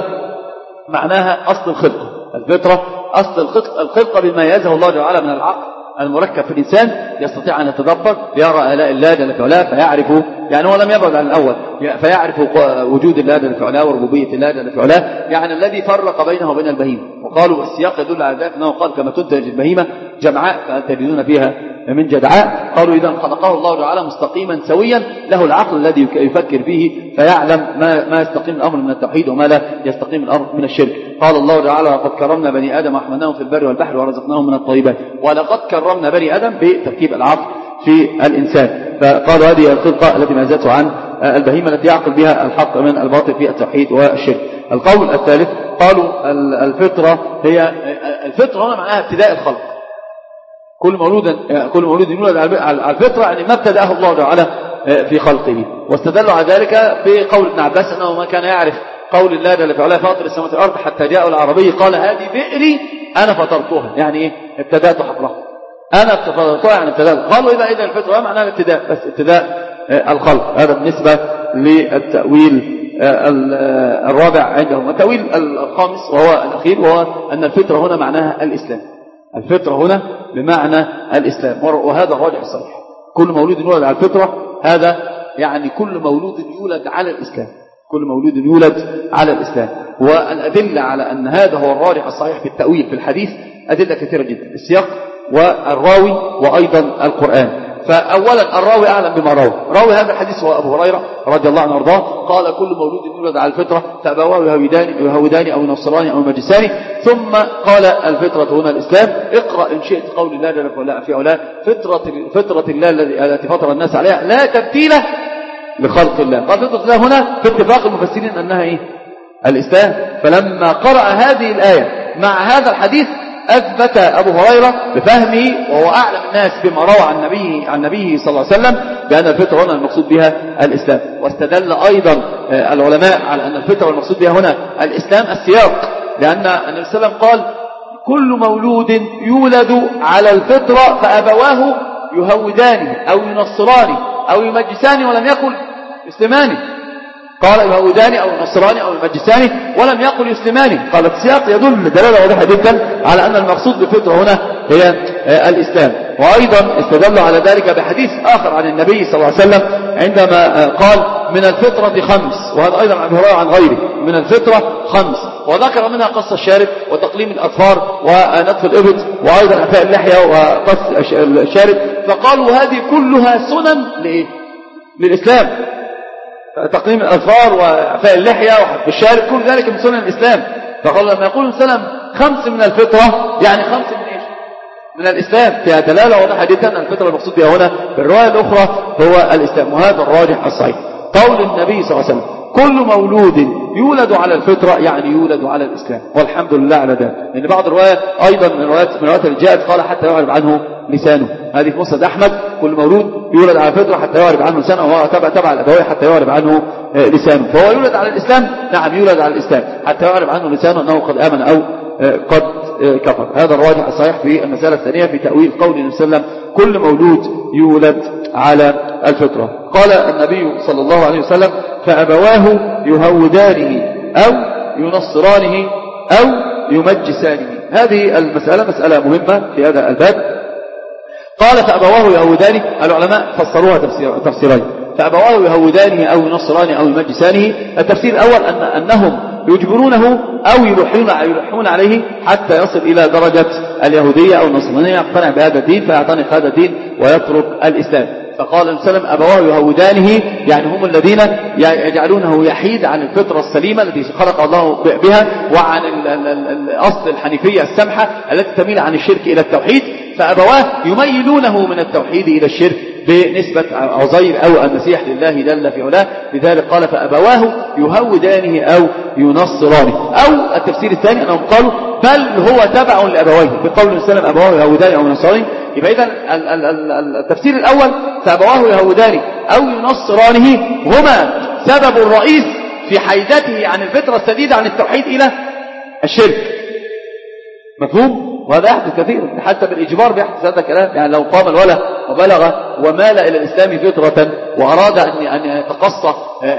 معناها أصل الخلقة. الفطرة أصل الخلقة بما يزه الله تعالى من العقل المركب في الإنسان، يستطيع أن يتدبر يرى آلاء الله جل وعلا فيعرف، يعني هو لم يبعد عن الأول، فيعرف وجود الله جل وعلا وربوبية الله جل وعلا، يعني الذي فرق بينه وبين البهيمة. وقالوا السياق يدل على ذلك أنه قال: كما تنتج البهيمة جمعاء فأنت تجدون فيها من جدعاء. قالوا إذا خلقه الله تعالى مستقيما سويا، له العقل الذي يفكر فيه فيعلم ما, ما يستقيم الأمر من التوحيد وما لا يستقيم الأمر من الشرك. قال الله تعالى: لقد كرمنا بني آدم وحملناهم في البر والبحر ورزقناهم من الطيبات. ولقد كرمنا بني آدم بتركيب العقل في الإنسان. فقالوا هذه الخلقة التي ميزته عن البهيمة التي يعقل بها الحق من الباطل في التوحيد والشرك. القول الثالث قالوا الفطرة هي الفطرة هنا معناها ابتداء الخلق. كل مولود كل مولود يولد على الفطرة، يعني ما ابتدأه الله تعالى في خلقه. واستدلوا على ذلك بقول ابن عباس أنه ما كان يعرف قول الله جل وعلا: فاطر السماوات والأرض، حتى جاء العربي قال: هذه بئري أنا فطرتها. يعني إيه؟ ابتدأت حفرها، أنا فطرتها يعني ابتدأت. قالوا إذا إذا الفطرة معناها الابتداء، بس ابتداء الخلق. هذا بالنسبة للتأويل الرابع عندهم. التأويل الخامس وهو الأخير وهو أن الفطرة هنا معناها الإسلام. الفطرة هنا بمعنى الإسلام، وهذا الراجح الصحيح. كل مولود يولد على الفطرة، هذا يعني كل مولود يولد على الإسلام، كل مولود يولد على الإسلام. والأدلة على أن هذا هو الراجح الصحيح في التأويل في الحديث أدلة كثيرة جدا، السياق والراوي وأيضا القرآن. فأولا الراوي أعلم بما راوي. راوي هذا الحديث هو أبو هريرة رضي الله عنه وارضاه، قال: كل مولود يولد على الفطرة فأبواه يهودان أو ينصران أو يمجسان. ثم قال: الفطرة هنا الإسلام. اقرأ إن شئت قول الله جل وعلا في علاه: فطرة, فطرة الله التي فطر الناس عليها لا تبديل لخلق الله. قال فطرة الله هنا في اتفاق المفسرين أنها إيه؟ الإسلام. فلما قرأ هذه الآية مع هذا الحديث أثبت أبو هريرة بفهمه، وهو أعلم الناس بما روى عن نبيه عن نبيه صلى الله عليه وسلم، بأن الفطرة هنا المقصود بها الإسلام. واستدل أيضا العلماء على أن الفطرة المقصود بها هنا الإسلام السياق، لأن النبي صلى الله عليه وسلم قال: كل مولود يولد على الفطرة فأبواه يهودانه أو ينصرانه أو يمجسانه ولم يقل يسلمانه. قال: يهوداني أو ينصراني أو يمجساني ولم يقل يسلماني. قال السياق يدل دلالة واضحة جدا على أن المقصود بالفطرة هنا هي الإسلام. وأيضا استدلوا على ذلك بحديث آخر عن النبي صلى الله عليه وسلم عندما قال: من الفطرة خمس، وهذا أيضا عن هريرة عن غيره، من الفطرة خمس، وذكر منها قص الشارب وتقليم الأظفار ونتف الإبط وأيضا إعفاء اللحية وقص الشارب. فقالوا هذه كلها سنن لإيه؟ للإسلام. تقليم الأظفار وإعفاء اللحية وحب الشارب كل ذلك من سنن الإسلام. فقالوا لما يقول السلام خمس من الفطرة يعني خمس من إيش؟ من الإسلام. فيها دلالة واضحة جدا أن الفطرة المقصود بها هنا في الرواية الأخرى هو الإسلام، وهذا الراجح الصحيح. قول النبي صلى الله عليه وسلم: كل مولود يولد على الفطرة يعني يولد على الإسلام، والحمد لله على ذلك. لأن بعض الروايات أيضا من الروايات من الروايات اللي جاءت قال: حتى يعرب عنه لسانه. هذه في مسند أحمد: كل مولود يولد على الفطرة حتى يعرب عنه لسانه، وهو تبع تبع الأبوين حتى يعرب عنه لسانه. فهو يولد على الإسلام، نعم يولد على الإسلام حتى يعرب عنه لسانه أنه قد آمن أو قد كفر. هذا الراجح الصحيح في المسألة الثانية في تأويل قول النبي صلى الله عليه وسلم: كل مولود يولد على الفطرة. قال النبي صلى الله عليه وسلم: فأبواه يهودانه أو ينصرانه أو يمجسانه. هذه المسألة مسألة مهمة في هذا الباب. قال: فأبواه يهودانه، العلماء فسروها تفسير تفسيرين: فأبواه يهودانه أو ينصرانه أو يمجسانه. التفسير الأول أن أنهم يجبرونه أو يلحون يلحون عليه حتى يصل إلى درجة اليهودية أو النصرانية، يقتنع بهذا الدين فيعتنق هذا الدين ويترك الإسلام. فقال النبي صلى الله عليه وسلم أبواه يهودانه، يعني هم الذين يجعلونه يحيد عن الفطرة السليمة التي خلق الله بها وعن الأصل الحنيفية السمحة التي تميل عن الشرك إلى التوحيد، فأبواه يميلونه من التوحيد إلى الشرك بنسبة عزير أو المسيح لله جل في علاه. لذلك قال فأبواه يهودانه أو ينصرانه. أو التفسير الثاني أنهم قالوا بل هو تبع لأبويه بقول النبي صلى الله عليه وسلم أبواه يهودانه أو ينصرانه. يبقى إذن التفسير الأول فأبواه يهودانه أو ينصرانه هما سبب الرئيس في حيدته عن الفطرة السديدة عن التوحيد إلى الشرك. مفهوم؟ وهذا يحدث كثير حتى بالإجبار بيحدث هذا الكلام. يعني لو قام الولد وبلغ ومال إلى الإسلام فطرة وأراد أن يتقصى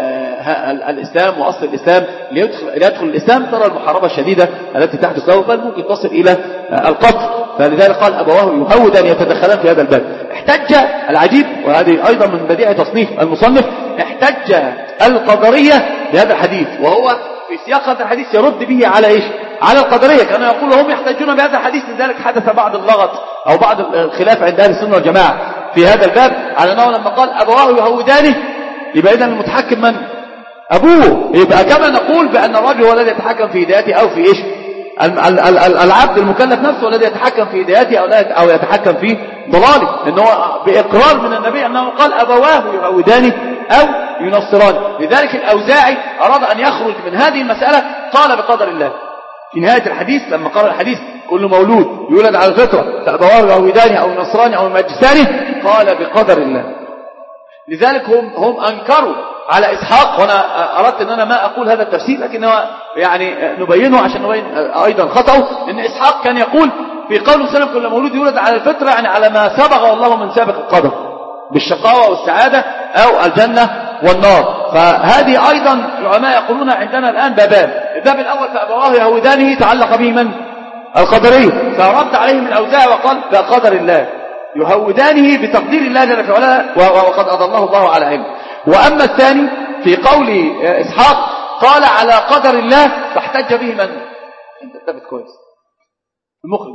الإسلام وأصل الإسلام ليدخل, ليدخل الإسلام، ترى المحاربة الشديدة التي تحدث له بل ممكن تصل إلى القتل. فلذلك قال أبواه يهودان يتدخلان في هذا الباب. احتج العجيب، وهذه أيضا من بديع تصنيف المصنف، احتج القدرية بهذا الحديث، وهو في سياق هذا الحديث يرد به على إيش؟ على القدرية. كانوا يقولوا هم يحتجون بهذا الحديث، لذلك حدث بعض اللغط أو بعض الخلاف عند أهل السنة والجماعة في هذا الباب على أنه لما قال أبواه يهودانه يبقى إذن المتحكم من؟ أبوه. يبقى كما نقول بأن الرجل هو الذي يتحكم في هدايته أو في إيش؟ العبد المكلف نفسه الذي يتحكم في هدايته أو يتحكم في ضلاله، لأنه بإقرار من النبي أنه قال أبواه يهودانه أو ينصرانه. لذلك الأوزاعي أراد أن يخرج من هذه المسألة، قال بقدر الله في نهاية الحديث لما قرأ الحديث كل مولود يولد على الفطرة فأبواه يهودانه أو ينصرانه أو يمجسانه، قال بقدر الله. لذلك هم, هم أنكروا على إسحاق، وأنا أردت أن أنا ما أقول هذا التفسير لكن يعني نبينه عشان نبين أيضا خطأه، أن إسحاق كان يقول في قوله سلم كل مولود يولد على الفطرة يعني على ما سبق الله من سابق القدر بالشقاوة والسعادة أو الجنة والنار. فهذه أيضا العلماء يقولون عندنا الآن بابان. الباب الأول فأبواه يهودانه تعلق به من؟ القدرية، فرد عليهم الأوزاعي وقال بقدر الله يهودانه بتقدير الله جل وعلا وقد أضله الله على علم. وأما الثاني في قول إسحاق قال على قدر الله فاحتج به من؟ أنت انتبت كويس المخرج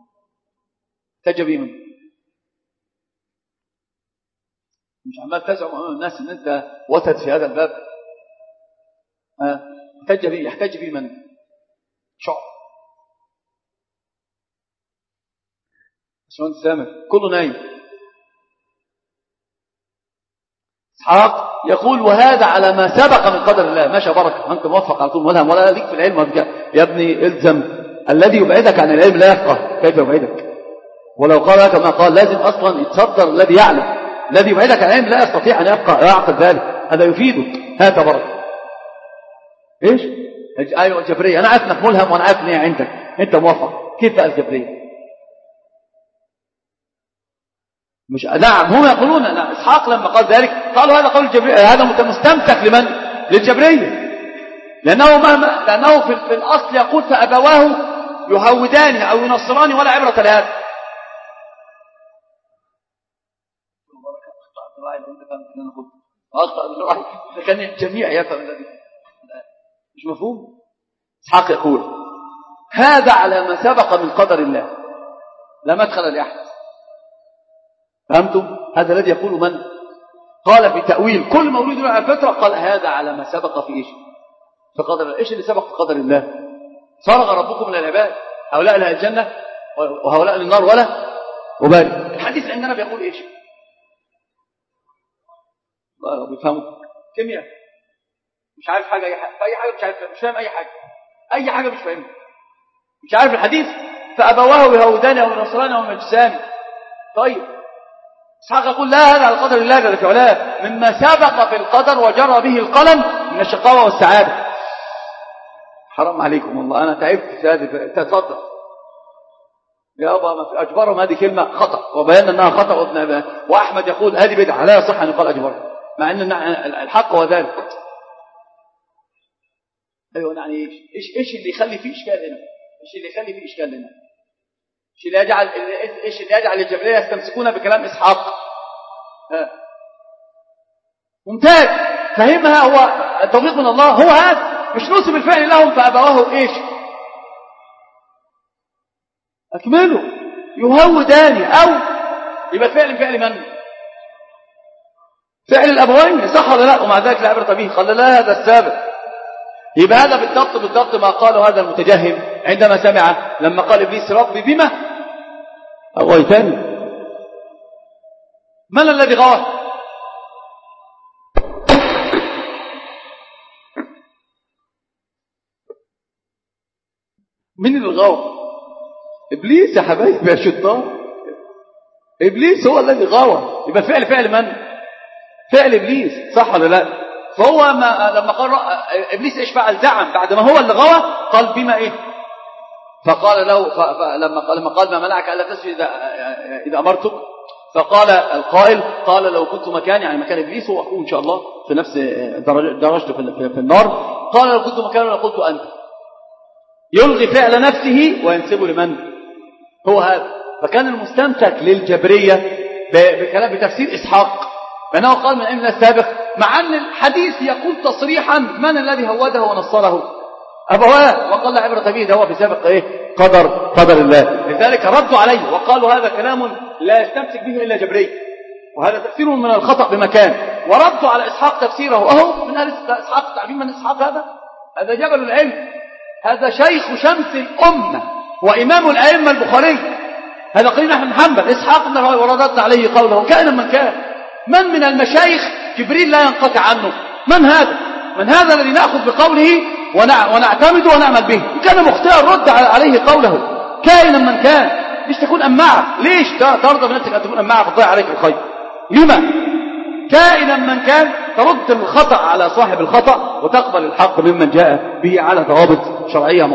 احتج به من؟ مش عمال تزعم أمام الناس أن أنت وتد في هذا الباب. احتج به يحتج به من؟ شعب شلون سامر كله نايم. إسحاق يقول وهذا على ما سبق من قدر الله. ماشي بركة أنت موفق على طول ملهم ولا ليك في العلم يا ابني الزم. الذي يبعدك عن العلم لا يفقه كيف يبعدك. ولو قال لك ما قال لازم أصلا يتصدر الذي يعلم. الذي يبعدك عن العلم لا يستطيع أن يبقى يعقل ذلك. هذا يفيدك. هات بركة إيش أيوة الجبرية. أنا عارف أنك ملهم وأنا عارف أن هي عندك أنت موفق. كيف بقى الجبرية؟ مش نعم هم يقولون أن إسحاق لما قال ذلك قالوا هذا قول الجبرية، هذا مستمسك لمن؟ للجبرية، لأنه مهما لأنه في, في الأصل يقول فأبواه يهودان أو ينصران ولا عبرة لهذا. أخطأ كان الجميع يفهم الذي مش مفهوم. إسحاق يقول هذا على ما سبق من قدر الله لا مدخل لأحد. فهمتم؟ هذا الذي يقول من قال في تأويل كل مولود على الفطرة قال هذا على ما سبق في إيش؟ في قدر الله. إيش اللي سبق في قدر الله؟ صرغ ربكم من العباد هؤلاء لها الجنة وهؤلاء للنار ولا وبالي. الحديث عندنا بيقول إيش؟ الله بيفهموا كيمياء مش عارف حاجة أي حاجة أي حاجة مش عارف مش فاهم أي حاجة أي حاجة مش فاهم مش عارف الحديث فأبواه يهودان أو نصران أو مجسان. طيب إسحاق يقول لا هذا على قدر الله جل وعلا مما سبق في القدر وجرى به القلم من الشقاوة والسعادة. حرام عليكم والله أنا تعبت في هذه. تتصدق يا أبا ما في أجبرهم هذه كلمة خطأ وبيان أنها خطأ. وأحمد يقول هذه بدعة لا يصح أن يقال أجبرهم مع أن الحق هو ذلك. أيوة يعني إيش إيش إيش اللي يخلي فيه إشكال هنا؟ إيش اللي يخلي فيه إشكال هنا؟ إيش اللي يجعل إيش اللي يجعل الجبرية يستمسكون بكلام إسحاق؟ ها ممتاز فهمها. هو التوفيق من الله هو هذا مش نسب الفعل لهم فأبواه إيش؟ أكملوا يهودان أو يبقى الفعل فعل من؟ فعل الأبوين صح ولا لا؟ ومع ذلك لا عبرة به. قال لا هذا السابق. يبقى هذا بالضبط بالضبط ما قاله هذا المتجهم عندما سمع لما قال إبليس ربي بما أغويتني. من الذي غوى؟ من اللي غوى؟ إبليس يا حبايبي يا شيطان. إبليس هو الذي غوى. يبقى فعل فعل من؟ فعل إبليس صح ولا لا؟ فهو ما لما قال إبليس إيش فعل؟ زعم بعد ما هو اللي غوى قال بما إيه؟ فقال له لما قال لما قال ما منعك ألا تسجد إذا, إذا أمرتك؟ فقال القائل قال لو كنت مكان يعني مكان إبليس هو أخوه إن شاء الله في نفس درجته في النار. قال لو كنت مكانه لقلت أنت. يلغي فعل نفسه وينسبه لمن؟ هو هذا. فكان المستمسك للجبرية بكلام بتفسير إسحاق بأنه قال من أمن السابق، مع أن الحديث يقول تصريحا من الذي هوده ونصره؟ أبواه. وقال عبرة به ده هو في سابق إيه؟ قدر قدر الله. لذلك ردوا عليه وقالوا هذا كلام لا يستمسك به إلا جبري، وهذا تفسير من الخطأ بمكان. وردوا على إسحاق تفسيره أهو من أهل إسحاق. تعبين من إسحاق هذا؟ هذا جبل العلم، هذا شيخ شمس الأمة وإمام الأئمة البخاري. هذا قليل أحمد بن حنبل إسحاق بن راهويه ورددنا عليه قوله كائنا من كان. من من المشايخ جبريل لا ينقطع عنه؟ من هذا؟ من هذا الذي نأخذ بقوله ونعتمد ونعمل به؟ إن كان مخطئا رد عليه قوله كائنا من كان. ليش تكون أماعة؟ ليش ترضى بنفسك أن تكون أماعة فتضيع عليك الخير؟ لما؟ كائنا من كان ترد الخطأ على صاحب الخطأ وتقبل الحق ممن جاء به على ضوابط شرعية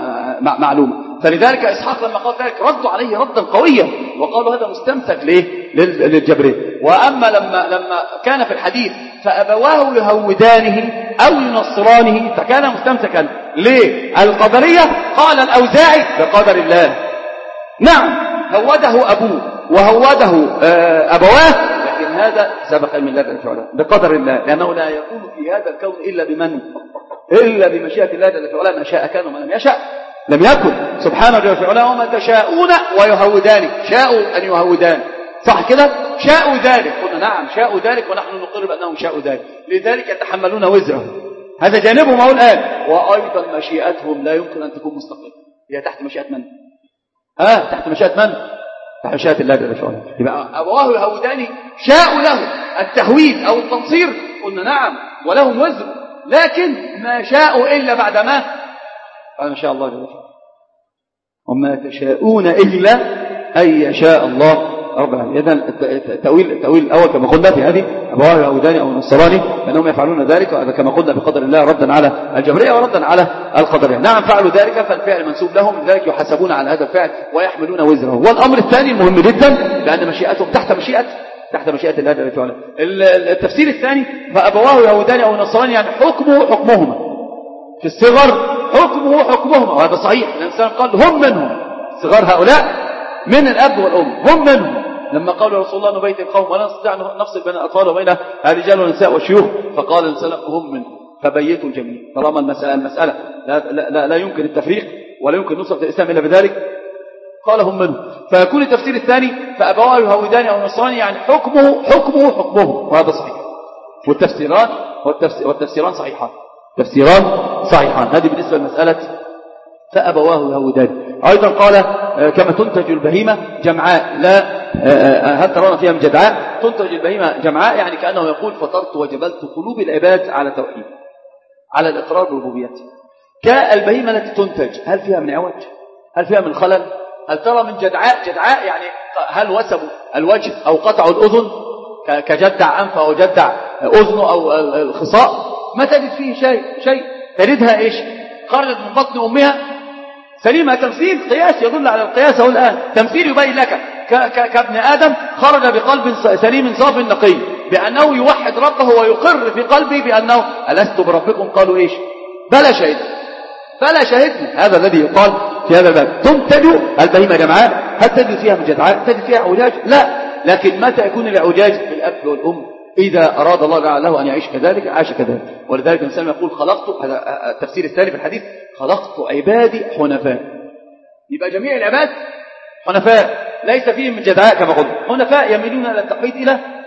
معلومة. فلذلك إسحاق لما قال ذلك ردوا عليه ردا قويا وقالوا هذا مستمسك ليه؟ للجبرية. وأما لما لما كان في الحديث فأبواه يهودانه أو ينصرانه فكان مستمسكا للقدرية. قال الأوزاعي بقدر الله. نعم هوده أبوه وهوده أبواه، لكن هذا سبق من الله تعالى بقدر الله، لأنه لا يكون في هذا الكون إلا بمن إلا بمشيئة الله تعالى. ما شاء كان وما لم يشاء لم يكن سبحانه وتعالى. وما تشاءون ويهودان، شاءوا أن يهودان صح كده؟ شاءوا ذلك. قلنا نعم شاءوا ذلك ونحن نقر بأنهم شاءوا ذلك، لذلك يتحملون وزره. هذا جانبهم هو الآن. وأيضا مشيئتهم لا يمكن أن تكون مستقلة، هي تحت مشيئة من؟ ها تحت مشيئة من؟ تحت مشيئة الله جل وعلا. يبقى أبواه يهودان شاءوا له التهويد أو التنصير، قلنا نعم ولهم وزر، لكن ما شاءوا إلا بعد ما قال ما شاء الله جل وعلا. وما تشاءون إلا أن يشاء الله رب العالمين. إذن التأويل التأويل الأول كما قلنا في هذه أبواه يهوداني أو نصراني فإنهم يفعلون ذلك، وهذا كما قلنا بقدر الله ردا على الجبرية وردا على القدرية. نعم فعلوا ذلك فالفعل منسوب لهم، لذلك يحاسبون على هذا الفعل ويحملون وزره. والأمر الثاني المهم جدا لأن مشيئتهم تحت مشيئة تحت مشيئة الله جل وعلا. التفسير الثاني فأبواه يهوداني أو نصراني يعني حكمه حكمهما في الصغر، حكمه حكمهما، وهذا صحيح. الإنسان قال هم منهم، صغار هؤلاء من الأب والأم هم منهم. لما قالوا رسول الله نبيت القوم ولا نستطيع أن نفصل بين الأطفال وبين الرجال والنساء والشيوخ، فقال الإنسان هم منهم فبيتوا الجميع. طالما المسألة, المسألة لا, لا, لا, لا يمكن التفريق ولا يمكن نصرة الإسلام إلا بذلك، قال هم منهم. فيكون التفسير الثاني فأبواه يهودان أو نصراني يعني حكمه حكمه حكمه، وهذا صحيح. والتفسيران والتفسير والتفسيران صحيحان، تفسيران صحيحان. هذه بالنسبة لمسألة فأبواه يهودان. أيضا قال كما تنتج البهيمة جمعاء لا هل ترون فيها من جدعاء؟ تنتج البهيمة جمعاء يعني كأنه يقول فطرت وجبلت قلوب العباد على توحيد على الإقرار بربوبيته. كالبهيمة التي تنتج هل فيها من عوج؟ هل فيها من خلل؟ هل ترى من جدعاء؟ جدعاء يعني هل وسبوا الوجه أو قطعوا الأذن كجدع أنف أو جدع أذنه أو الخصاء؟ ما تجد فيه شيء شيء تجدها إيش؟ خرجت من بطن أمها سليمة. تمثيل قياس يدل على القياس. هو الآن تمثيل يبين لك كابن آدم خرج بقلب سليم صاف نقي بأنه يوحد ربه ويقر في قلبه بأنه ألست بربكم؟ قالوا إيش؟ بلى شهدنا بلى شهدنا. هذا الذي يقال في هذا الباب. تنتج البهيمة جمعاء. هل تجد فيها من جدعاء؟ تجد فيها عجاج؟ لا. لكن متى يكون العجاج في الأب والأم؟ إذا أراد الله له أن يعيش كذلك عاش كذلك. ولذلك الإنسان يقول خلقت، هذا التفسير الثاني في الحديث، خلقت عبادي حنفاء. يبقى جميع العباد حنفاء ليس فيهم من جدعاء كما قلت، حنفاء يميلون إلى التوحيد إلى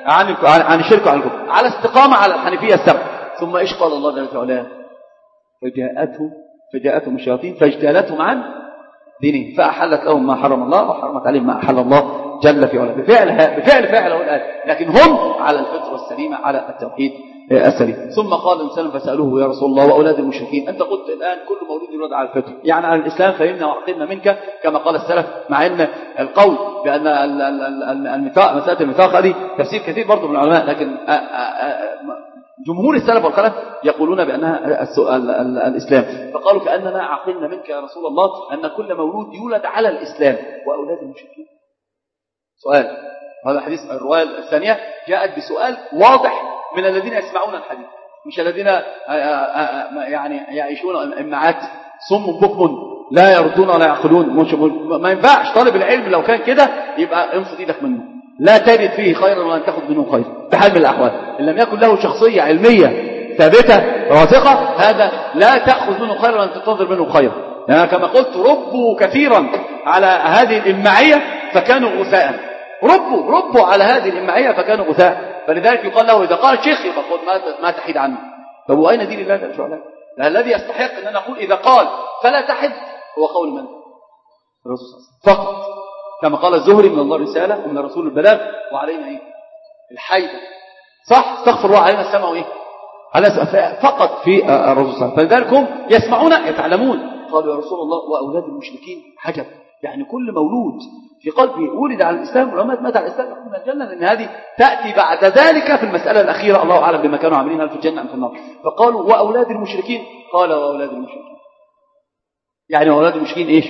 عن عن الشرك وعن الكفر، على استقامة على الحنيفية السبع. ثم إيش قال الله جل وعلا؟ فجاءتهم فجاءتهم الشياطين فاجتالتهم عن دينهم فأحلت لهم ما حرم الله وحرمت عليهم ما أحل الله جل في علاه، بفعل بفعل فعله الآية، لكن هم على الفطرة السليمة على التوحيد السليم. ثم قال الإنسان فسألوه يا رسول الله وأولاد المشركين، أنت قلت الآن كل مولود يولد على الفطر، يعني على الإسلام، فهمنا وعقلنا منك كما قال السلف، مع أن القول بأن الميثاق مسألة الميثاق هذه تفسير كثير برضه من العلماء، لكن جمهور السلف والخلف يقولون بأنها الإسلام، فقالوا كأننا عقلنا منك يا رسول الله أن كل مولود يولد على الإسلام وأولاد المشركين. سؤال، هذا حديث الرواية الثانية جاءت بسؤال واضح من الذين يسمعون الحديث، مش الذين يعني يعيشون إمعات صم بكم لا يردون ولا يعقلون. مش ما ينفعش طالب العلم لو كان كده يبقى انفض ايدك منه، لا تجد فيه خيرا ولا تاخذ منه خير بحال من الأحوال. إن لم يكن له شخصية علمية ثابتة راسخة هذا لا تأخذ منه خيرا ولا تنتظر منه خيرا، يعني كما قلت ربوا كثيرا على هذه الإمعية فكانوا غثاء، ربوا ربوا على هذه الإمعية فكانوا غثاء، فلذلك يقال له إذا قال شيخ يقول ما ما تحيد عنه. طب وأين دين الله جل وعلا؟ الذي يستحق أن نقول إذا قال فلا تحد هو قول من؟ الرسول صلى الله عليه وسلم فقط، كما قال الزهري من الله رسالة ومن رسول البلاغ وعلينا إيه؟ الحيدة، صح؟ استغفر الله علينا السمع وإيه؟ على فقط في الرسول صلى الله عليه وسلم. فلذلك هم يسمعون يتعلمون. قالوا يا رسول الله وأولاد المشركين حجب، يعني كل مولود في قلبه ولد على الإسلام ولما مات على الإسلام يكون من الجنة، لأن هذه تأتي بعد ذلك في المسألة الأخيرة، الله أعلم بما كانوا عاملين هل في الجنة أم في النار. فقالوا وأولاد المشركين، قال وأولاد المشركين، يعني وأولاد المشركين إيش؟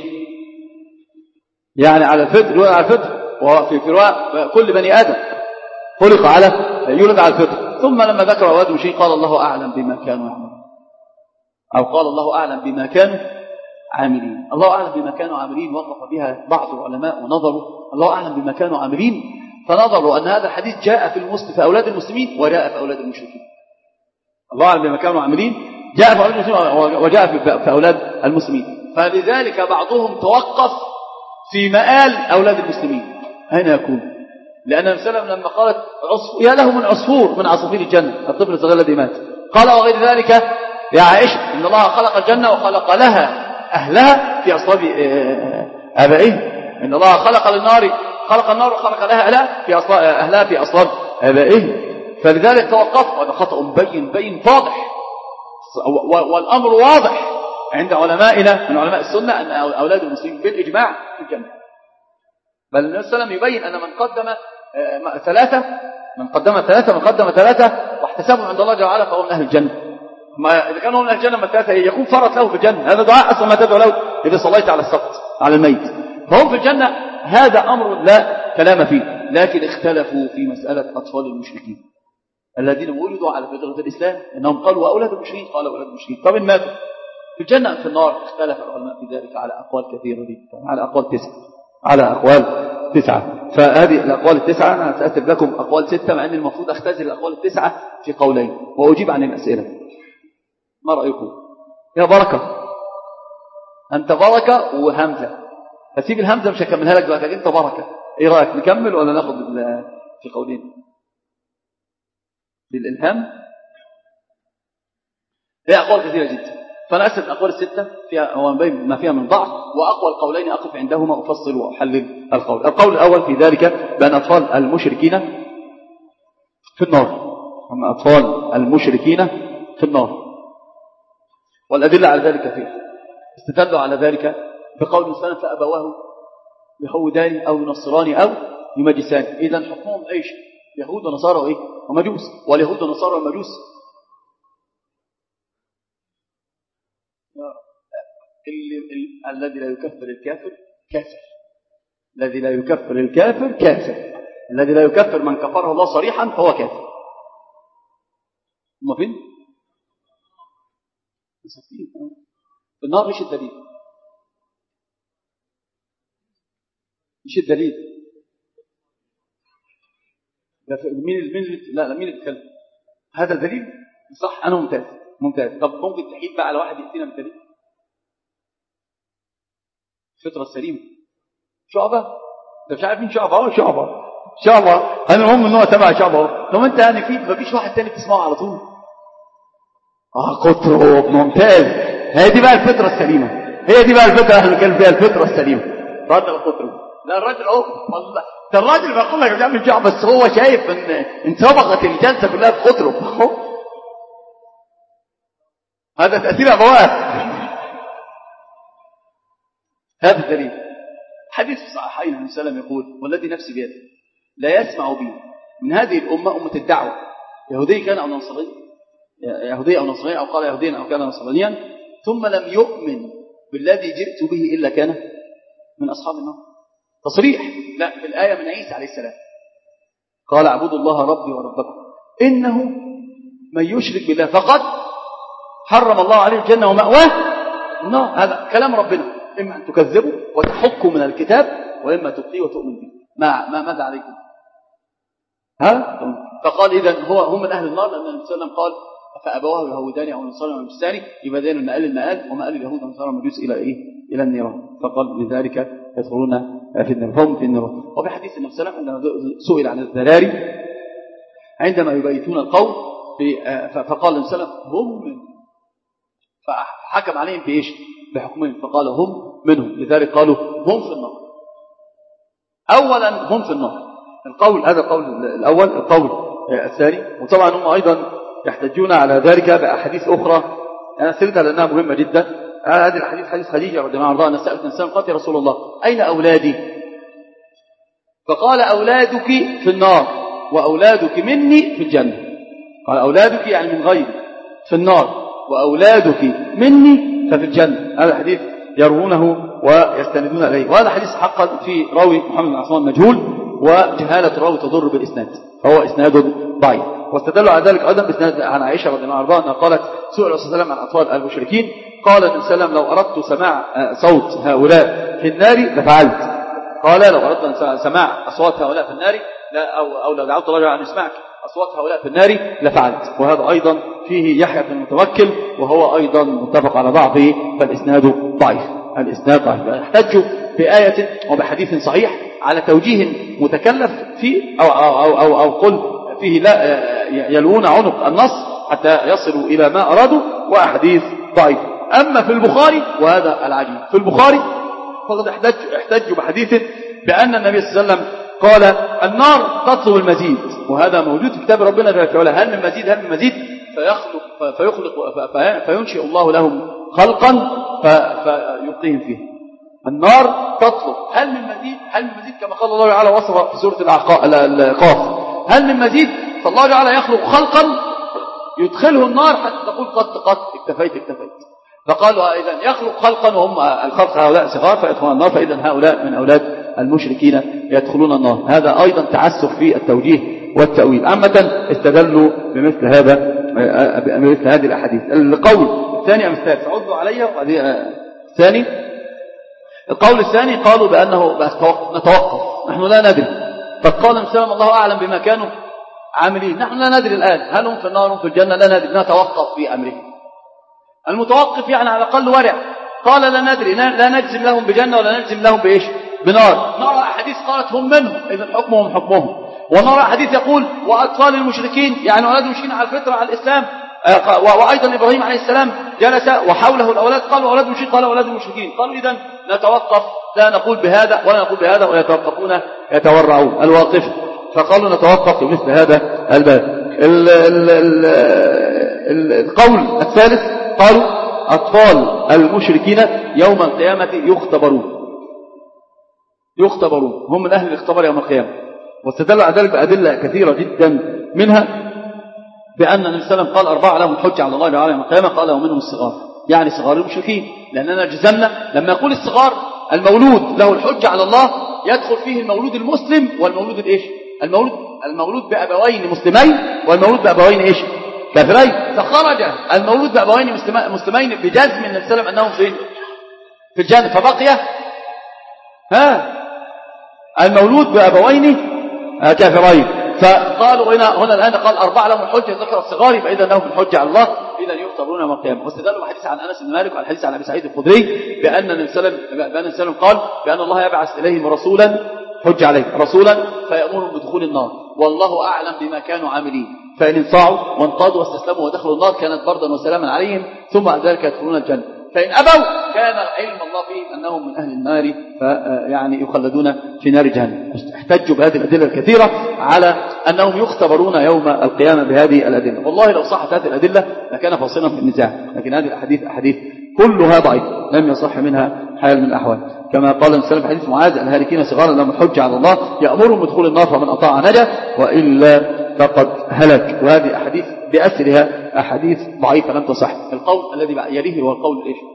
يعني على الفطر، يولد على الفطر، وفي فراء كل بني آدم خلق على يولد على الفطر. ثم لما ذكر أولاد المشركين قال الله أعلم بما كانوا يعملون، أو قال الله أعلم بما كانوا عاملين. الله أعلم بما كانوا عاملين وقف بها بعض العلماء ونظروا الله أعلم بما كانوا عاملين، فنظروا أن هذا الحديث جاء في المسلم في أولاد المسلمين وجاء في أولاد المشركين. الله أعلم بما كانوا عاملين جاء في أولاد المسلمين وجاء في أولاد المسلمين، فلذلك بعضهم توقف في مآل أولاد المسلمين أين يكون؟ لأن النبي صلى الله عليه وسلم لما قالت يا له من عصفور من عصافير الجنة الطفل الصغير الذي مات، قال وغير ذلك يا عائشة إن الله خلق الجنة وخلق لها أهلها في أصلاب آبائهم، إن الله خلق للنار خلق النار وخلق لها أهلها في أصلاب أهلها في أصلاب آبائهم. فلذلك توقف، وهذا خطأ بين بين فاضح، والأمر واضح عند علمائنا من علماء السنة أن أولاد المسلمين بالإجماع في الجنة. بل النبي صلى الله عليه وسلم يبين أن من قدم ثلاثة من قدم ثلاثة من قدم ثلاثة واحتسابهم عند الله جل وعلا فهو من أهل الجنة. ما إذا كانوا من أهل الجنة من ثلاثة يكون فرط له في الجنة، هذا دعاء أصلا ما تدعو له إذا صليت على السقط على الميت، فهم في الجنة، هذا أمر لا كلام فيه. لكن اختلفوا في مسألة أطفال المشركين الذين ولدوا على فطرة الإسلام، إنهم قالوا وأولاد المشركين، قالوا أولاد المشركين طب إن ماتوا في الجنة أم في النار؟ اختلف العلماء في ذلك على أقوال كثيرة جدا، على أقوال تسعة على أقوال تسعة فهذه الأقوال التسعة أنا سأكتب لكم أقوال ستة، مع أن المفروض أختزل الأقوال التسعة في قولين وأجيب عن الأسئلة. ما رأيكم يا بركة؟ أنت بركة وهمزة، هسيب الهمزة مش هكملها لك دلوقتي، أنت بركة، إيه رأيك نكمل ولا ناخد في قولين بالإلهام؟ هي أقوال كثيرة جدا، فأنا أسف الأقوال الستة فيها ما فيها من ضعف، وأقوى القولين أقف عندهما أفصل وأحلل القول. القول الأول في ذلك بأن أطفال المشركين في النار، أما أطفال المشركين في النار، والأدلة على ذلك فيها. استدلوا على ذلك بقول الإنسان فأبواه يهودان أو ينصران أو يمجسان، إذن حكمهم إيش؟ يهود ونصارى وإيه؟ ومجوس، واليهود ونصارى ومجوس الذي لا يكفر الكافر كافر، الذي لا يكفر الكافر كافر، الذي لا يكفر من كفره الله صريحا فهو كافر. ما فين؟ في النار. ايش الدليل؟ ايش الدليل؟ مين مين لا لا مين اللي بيتكلم؟ هذا الدليل صح، انا ممتاز ممتاز. طب ممكن تحيد بقى على واحد يأتينا بالدليل؟ الفطرة السليمة. شعبة؟ انت مش عارف مين شعبة؟ هو شعبة ان شاء الله. انا المهم ان هو تبع ان شاء الله. طب انت يعني في ما فيش واحد تاني تسمعه على طول؟ اه قطرب ممتاز. هي دي بقى الفطره السليمه، هي دي بقى الفطره اللي كان فيها الفطره السليمه. راجل قطرب، لا الراجل اهو والله ده الراجل بيقول لك بيعمل جعب، بس هو شايف ان ان سبقت الجلسه كلها بقطرب اهو. هذا تاثير ابواب. هذا الدليل. حديث الصحيحين عن سلام يقول والذي نفسي بيده لا يسمع بي من هذه الأمة أمة الدعوة يهودي كان أو نصراني، يهودي أو نصراني، أو قال يهوديا أو كان نصرانيا، ثم لم يؤمن بالذي جئت به إلا كان من أصحاب النار. تصريح لا في الآية من عيسى عليه السلام قال اعبدوا الله ربي وربكم إنه من يشرك بالله فقد حرم الله عليه الجنة ومأواه النار. هذا كلام ربنا، إما أن تكذبوا وتحكوا من الكتاب وإما تبقيه وتؤمن به. ما ما ماذا عليكم؟ ها؟ فقال إذن هو هم من أهل النار، لأن النبي صلى الله عليه وسلم قال فأبواه يهوداني أو نصارى أو مجوساني، يبقى دين المآل المآل ومآل اليهود والنصارى والمجوس إلى إيه؟ إلى النيران. فقال لذلك يدخلون في النار هم في النيران. وفي حديث النبي صلى الله عليه وسلم عندما سئل عن الذراري عندما يبيتون القوم في فقال النبي صلى الله عليه وسلم هم من، فحكم عليهم بإيش؟ بحكمهم، فقال هم منهم، لذلك قالوا هم في النار. أولا هم في النار، القول هذا القول الأول. القول الثاني، وطبعا هم أيضا يحتجون على ذلك بأحاديث أخرى أنا سردها لأنها مهمة جدا. هذه الحديث حديث خديجة رضي الله عنها، أنا سألت الإنسان قالت يا رسول الله أين أولادي؟ فقال أولادك في النار وأولادك مني في الجنة. قال أولادك يعني من غيري في النار وأولادك مني ففي الجنة. هذا الحديث يروونه ويستندون إليه، وهذا حديث حقا في راوي محمد بن عثمان مجهول، وجهالة الراوي تضر بالإسناد فهو إسناد ضعيف. واستدلوا على ذلك أيضا بإسناد عن عائشة رضي الله عنها أنها قالت سئل الرسول صلى الله عليه وسلم عن أطفال المشركين قال النبي صلى الله عليه وسلم لو أردت سماع صوت هؤلاء في النار لفعلت. قال لو أردت سماع أصوات هؤلاء في النار لا أو أو لو دعوت الله أن يسمعك أصوات هؤلاء في النار لفعلت. وهذا أيضا فيه يحيى بن المتوكل وهو أيضا متفق على ضعفه، فالإسناد ضعيف. الإسناد ضعيف. يحتج بآية وبحديث صحيح على توجيه متكلف فيه أو أو أو أو, أو قل فيه لا يلوون عنق النص حتى يصلوا إلى ما أرادوا، وأحاديث ضعيف. أما في البخاري وهذا العجيب، في البخاري فقد احتج احتج بحديث بأن النبي صلى الله عليه وسلم قال النار تطلب المزيد، وهذا موجود في كتاب ربنا جل وعلا، هل من مزيد هل من مزيد، فيخلق فيخلق فينشئ الله لهم خلقا فيبقيهم فيه. النار تطلب هل من مزيد هل من مزيد كما قال الله تعالى وصف في سورة القاف هل من مزيد، فالله تعالى يخلق خلقا يدخله النار حتى تقول قد قد اكتفيت اكتفيت. فقالوا إذن يخلق خلقا وهم الخلق هؤلاء صغار فيدخلون النار، فإذن هؤلاء من أولاد المشركين يدخلون النار. هذا أيضا تعسف في التوجيه والتأويل. عامة استدلوا بمثل هذا بمثل هذه الأحاديث. القول الثاني أم الثالث عضوا عليها الثاني. القول الثاني قالوا بأنه نتوقف نحن لا ندري، فقال الإنسان الله أعلم بما كانوا عاملين، نحن لا ندري الآن هل هم في النار هم في الجنة، لا ندري، نتوقف في أمرهم. المتوقف يعني على الأقل ورع، قال لا ندري، لا نجزم لهم بجنة ولا نجزم لهم بإيش بنار. نرى حديث قالت هم منهم إذن حكمهم حكمهم، ونرى حديث يقول وأطفال المشركين يعني أولاد المشركين على الفطرة على الإسلام. وأيضا إبراهيم عليه السلام جلس وحوله الأولاد قالوا أولاد المشركين قالوا أولاد المشركين، قالوا إذن نتوقف لا نقول بهذا ولا نقول بهذا، ويتوقفون يتورعون الواقف. فقالوا نتوقف في مثل هذا الباب. القول الثالث قالوا أطفال المشركين يوم القيامة يختبرون يختبرون هم من أهل الاختبار يوم القيامة. واستدلوا على ذلك بأدلة كثيرة جدا، منها بأن النبي صلى الله عليه وسلم قال أربعة لهم الحجة على الله تعالى يوم القيامة، قال ومنهم الصغار يعني صغار المشركين، لأننا جزمنا لما يقول الصغار المولود له الحجة على الله يدخل فيه المولود المسلم والمولود الإيش المولود المولود بأبوين مسلمين والمولود بأبوين إيش كافرين. فخرج المولود بأبوين مسلمين بجزم النبي صلى الله عليه وسلم أنهم فين في الجنة، فبقي ها المولود بأبوين كافرين. فقالوا هنا هنا الآن قال أربعة لهم الحجة ذكر الصغار، فإذا لهم الحجة على الله إذا يختبرون يوم القيامة. واستدلوا بحديث عن أنس بن مالك وعن حديث عن أبي سعيد الخدري بأن النبي صلى الله عليه وسلم قال بأن الله يبعث إليهم رسولا حج عليه رسولا فيأمرهم بدخول النار والله أعلم بما كانوا عاملين، فإن انصاعوا وانقادوا واستسلموا ودخلوا النار كانت بردا وسلاما عليهم ثم بعد ذلك يدخلون الجنة. فإن أبوا كان علم الله فيهم أنهم من أهل النار فيعني يخلدون في نار جهنم. احتجوا بهذه الأدلة الكثيرة على أنهم يختبرون يوم القيامة بهذه الأدلة. والله لو صحت هذه الأدلة لكان فاصلا في النزاع، لكن هذه الأحاديث أحاديث كلها ضعيف لم يصح منها حال من الأحوال. كما قال النبي في حديث معاذ الهالكين صغارا لهم الحج على الله يأمرهم بدخول النار فمن أطاع نجا وإلا فقد هلك. وهذه أحاديث بأسرها أحاديث ضعيفة لم تصح. القول الذي يليه هو القول إيش؟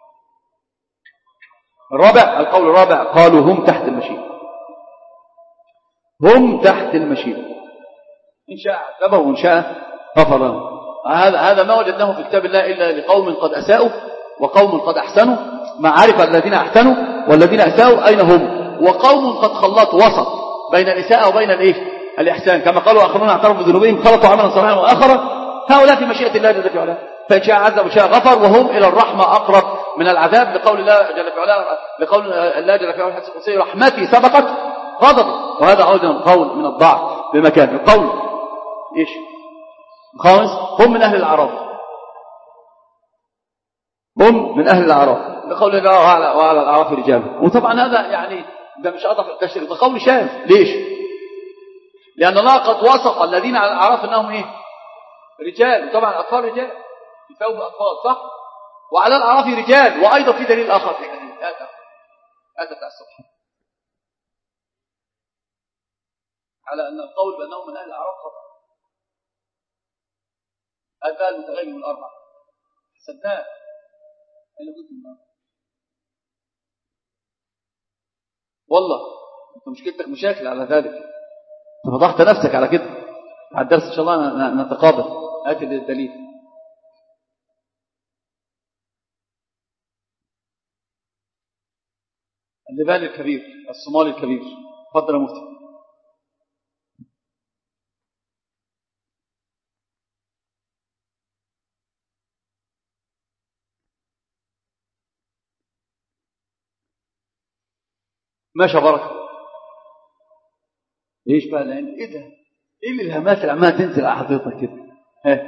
الرابع. القول الرابع قالوا هم تحت المشيئة، هم تحت المشيئة، إن شاء عذبه وإن شاء غفر له. هذا هذا ما وجدناه في كتاب الله إلا لقوم قد أساءوا وقوم قد أحسنوا، ما عرف الذين أحسنوا والذين أساءوا أين هم، وقوم قد خلطوا وسط بين الإساءة وبين الإيه الإحسان، كما قالوا آخرون اعترفوا بذنوبهم خلطوا عملا صالحا وآخر، هؤلاء في مشيئة الله جل وعلا، فإن شاء عذب وشاء غفر، وهم إلى الرحمة أقرب من العذاب، لقول الله جل وعلا لقول الله جل وعلا حديث القدسي رحمتي سبقت غضبي، وهذا أيضا قول من الضعف بمكان. القول إيش الخامس هم من أهل الأعراف، هم من أهل الأعراف لقول الله وعلى, وعلى الأعراف رجال. وطبعا هذا يعني ده مش أضف التشريع، ده قول شاذ. ليش؟ لأن الله قد وصف الذين على الأعراف أنهم إيه رجال، وطبعا الأطفال رجال يساووا بأطفال صح، وعلى الأعراف رجال. وأيضا في دليل آخر في دليل آتى آتى بتاع الصبح على أن القول بأنهم من أهل الأعراف خطأ. هذا المتغير من الأربعة حسبناه أين كنت من الأربعة والله أنت مشكلتك مشاكل على ذلك، فضحت نفسك على كده. على الدرس إن شاء الله نتقابل. هات الدليل. اللبان الكبير الصومالي الكبير. تفضل يا مفتي. ماشي بركة. ايش بقى العلم؟ ايه ده؟ ايه اللي الهمات اللي عماله تنزل على حضرتك كده؟ ها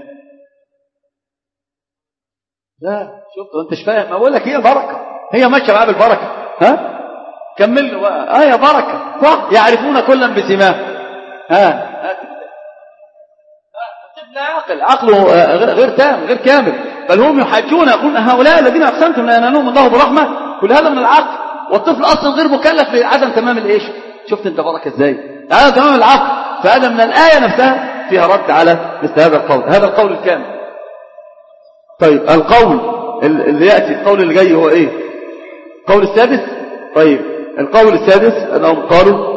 لا شفت انت مش فاهم. اقول لك هي بركه، هي ماشيه معاه بالبركه. ها كمل له بقى. اه يا بركه صح. يعرفون كلا بسماه. ها هات لا عقل عقله غير تام غير كامل، بل هم يحاجون يقولون هؤلاء الذين اقسمتم لا ينالهم الله برحمه. كل هذا من العقل، والطفل اصلا غير مكلف بعدم تمام الايش. شفت انت بركه ازاي؟ عدم تمام العقل. فهذا من الايه نفسها فيها رد على مثل هذا القول. هذا القول الكامل. طيب القول اللي ياتي القول اللي جاي هو ايه؟ القول السادس. طيب القول السادس انهم قالوا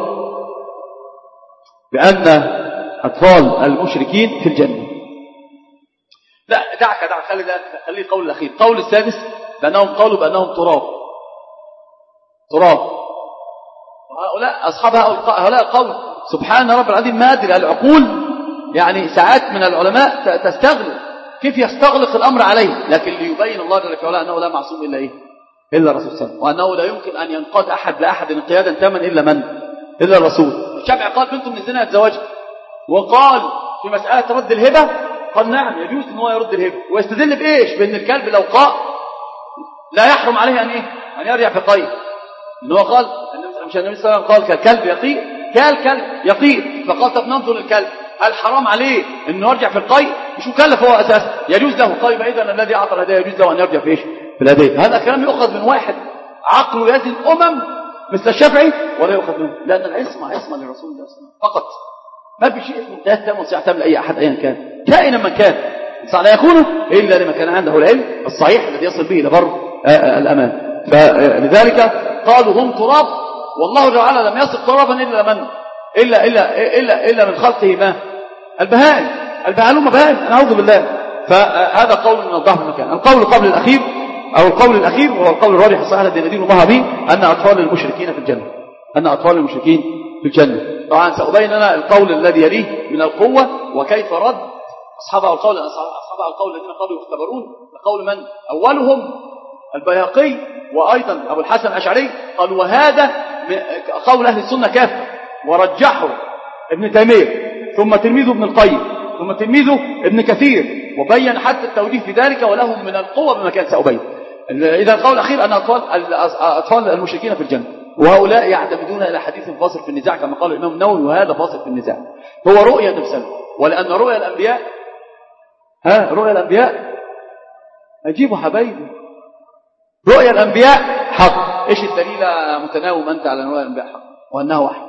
بان اطفال المشركين في الجنه. لا دعك دعك خلي ده خليه القول الاخير. القول السادس بانهم قالوا بانهم تراب تراب. هؤلاء أصحاب هؤلاء القول سبحان رب العظيم ما أدري العقول يعني ساعات من العلماء تستغلق كيف يستغلق الأمر عليه، لكن ليبين الله جل وعلا أنه لا معصوم إلا إيه إلا الرسول صلى الله عليه وسلم، وأنه لا يمكن أن ينقاد أحد لأحد انقيادا تاما إلا من إلا الرسول. الشافعي قال بنت من الزنا يتزوجها، وقال في مسألة رد الهبة قال نعم يجوز أن هو يرد الهبة، ويستدل بإيش؟ بأن الكلب لو قاء لا يحرم عليه أن إيه أن يرجع في قيد. إن هو قال مش النبي صلى الله عليه وسلم قال كالكلب يقيء كالكلب يقيء، فقال طب ننظر الكلب هل حرام عليه انه يرجع في القيء؟ مش مكلف هو اساسا، يجوز له. طيب اذا الذي اعطى الهدايا يجوز له ان يرجع في ايش؟ في الهدايا. هذا كلام يؤخذ من واحد عقله يزن امم مثل الشافعي ولا يؤخذ منه، لان العصمه عصمه لرسول الله صلى الله عليه وسلم فقط، ما في شيء اسمه انتهاء تام وسيعتمد لاي احد ايا كان كائنا من كان، لا يكون الا لمن كان عنده العلم الصحيح الذي يصل به الى بر الامان. فلذلك قالوا هم تراب، والله جل وعلا لم يصف ترابا الا من الا الا الا الا من خلقه ما البهائم. البهائم بهائم نعوذ بالله. فهذا قول من الضعف المكان. القول قبل الاخير او القول الاخير وهو القول الراجح الصحيح الذي ندين الله به ان اطفال المشركين في الجنه ان اطفال المشركين في الجنه. طبعا سأبين لنا القول الذي يليه من القوه وكيف رد اصحاب القول اصحاب القول الذين قالوا يختبرون. القول من اولهم البيهقي وايضا ابو الحسن الاشعري قالوا وهذا قول أهل السنة كافة، ورجحوا ابن تيمية ثم تلميذه ابن القيم ثم تلميذه ابن كثير، وبين حتى التوجيه في ذلك، ولهم من القوة بما كان سأبين. إذا القول الأخير أن أطفال, أطفال المشركين في الجنة، وهؤلاء يعتمدون إلى حديث فاصل في النزاع كما قال الإمام النووي، وهذا فاصل في النزاع هو رؤية نفسه، ولأن رؤية الأنبياء ها رؤية الأنبياء أجيبوا حبايبي، رؤية الأنبياء حق. إيش الدليل متناوم أنت على رؤية الأنبياء حق وأنها وحي؟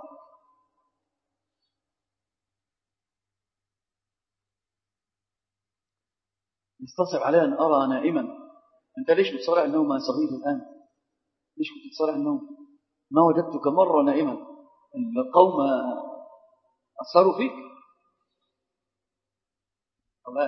يستصعب علي أن أرى نائما. أنت ليش بتصارع النوم مع صغير الآن؟ ليش كنت بتصارع النوم؟ ما وجدتك مرة نائما. القوم أثروا فيك. الله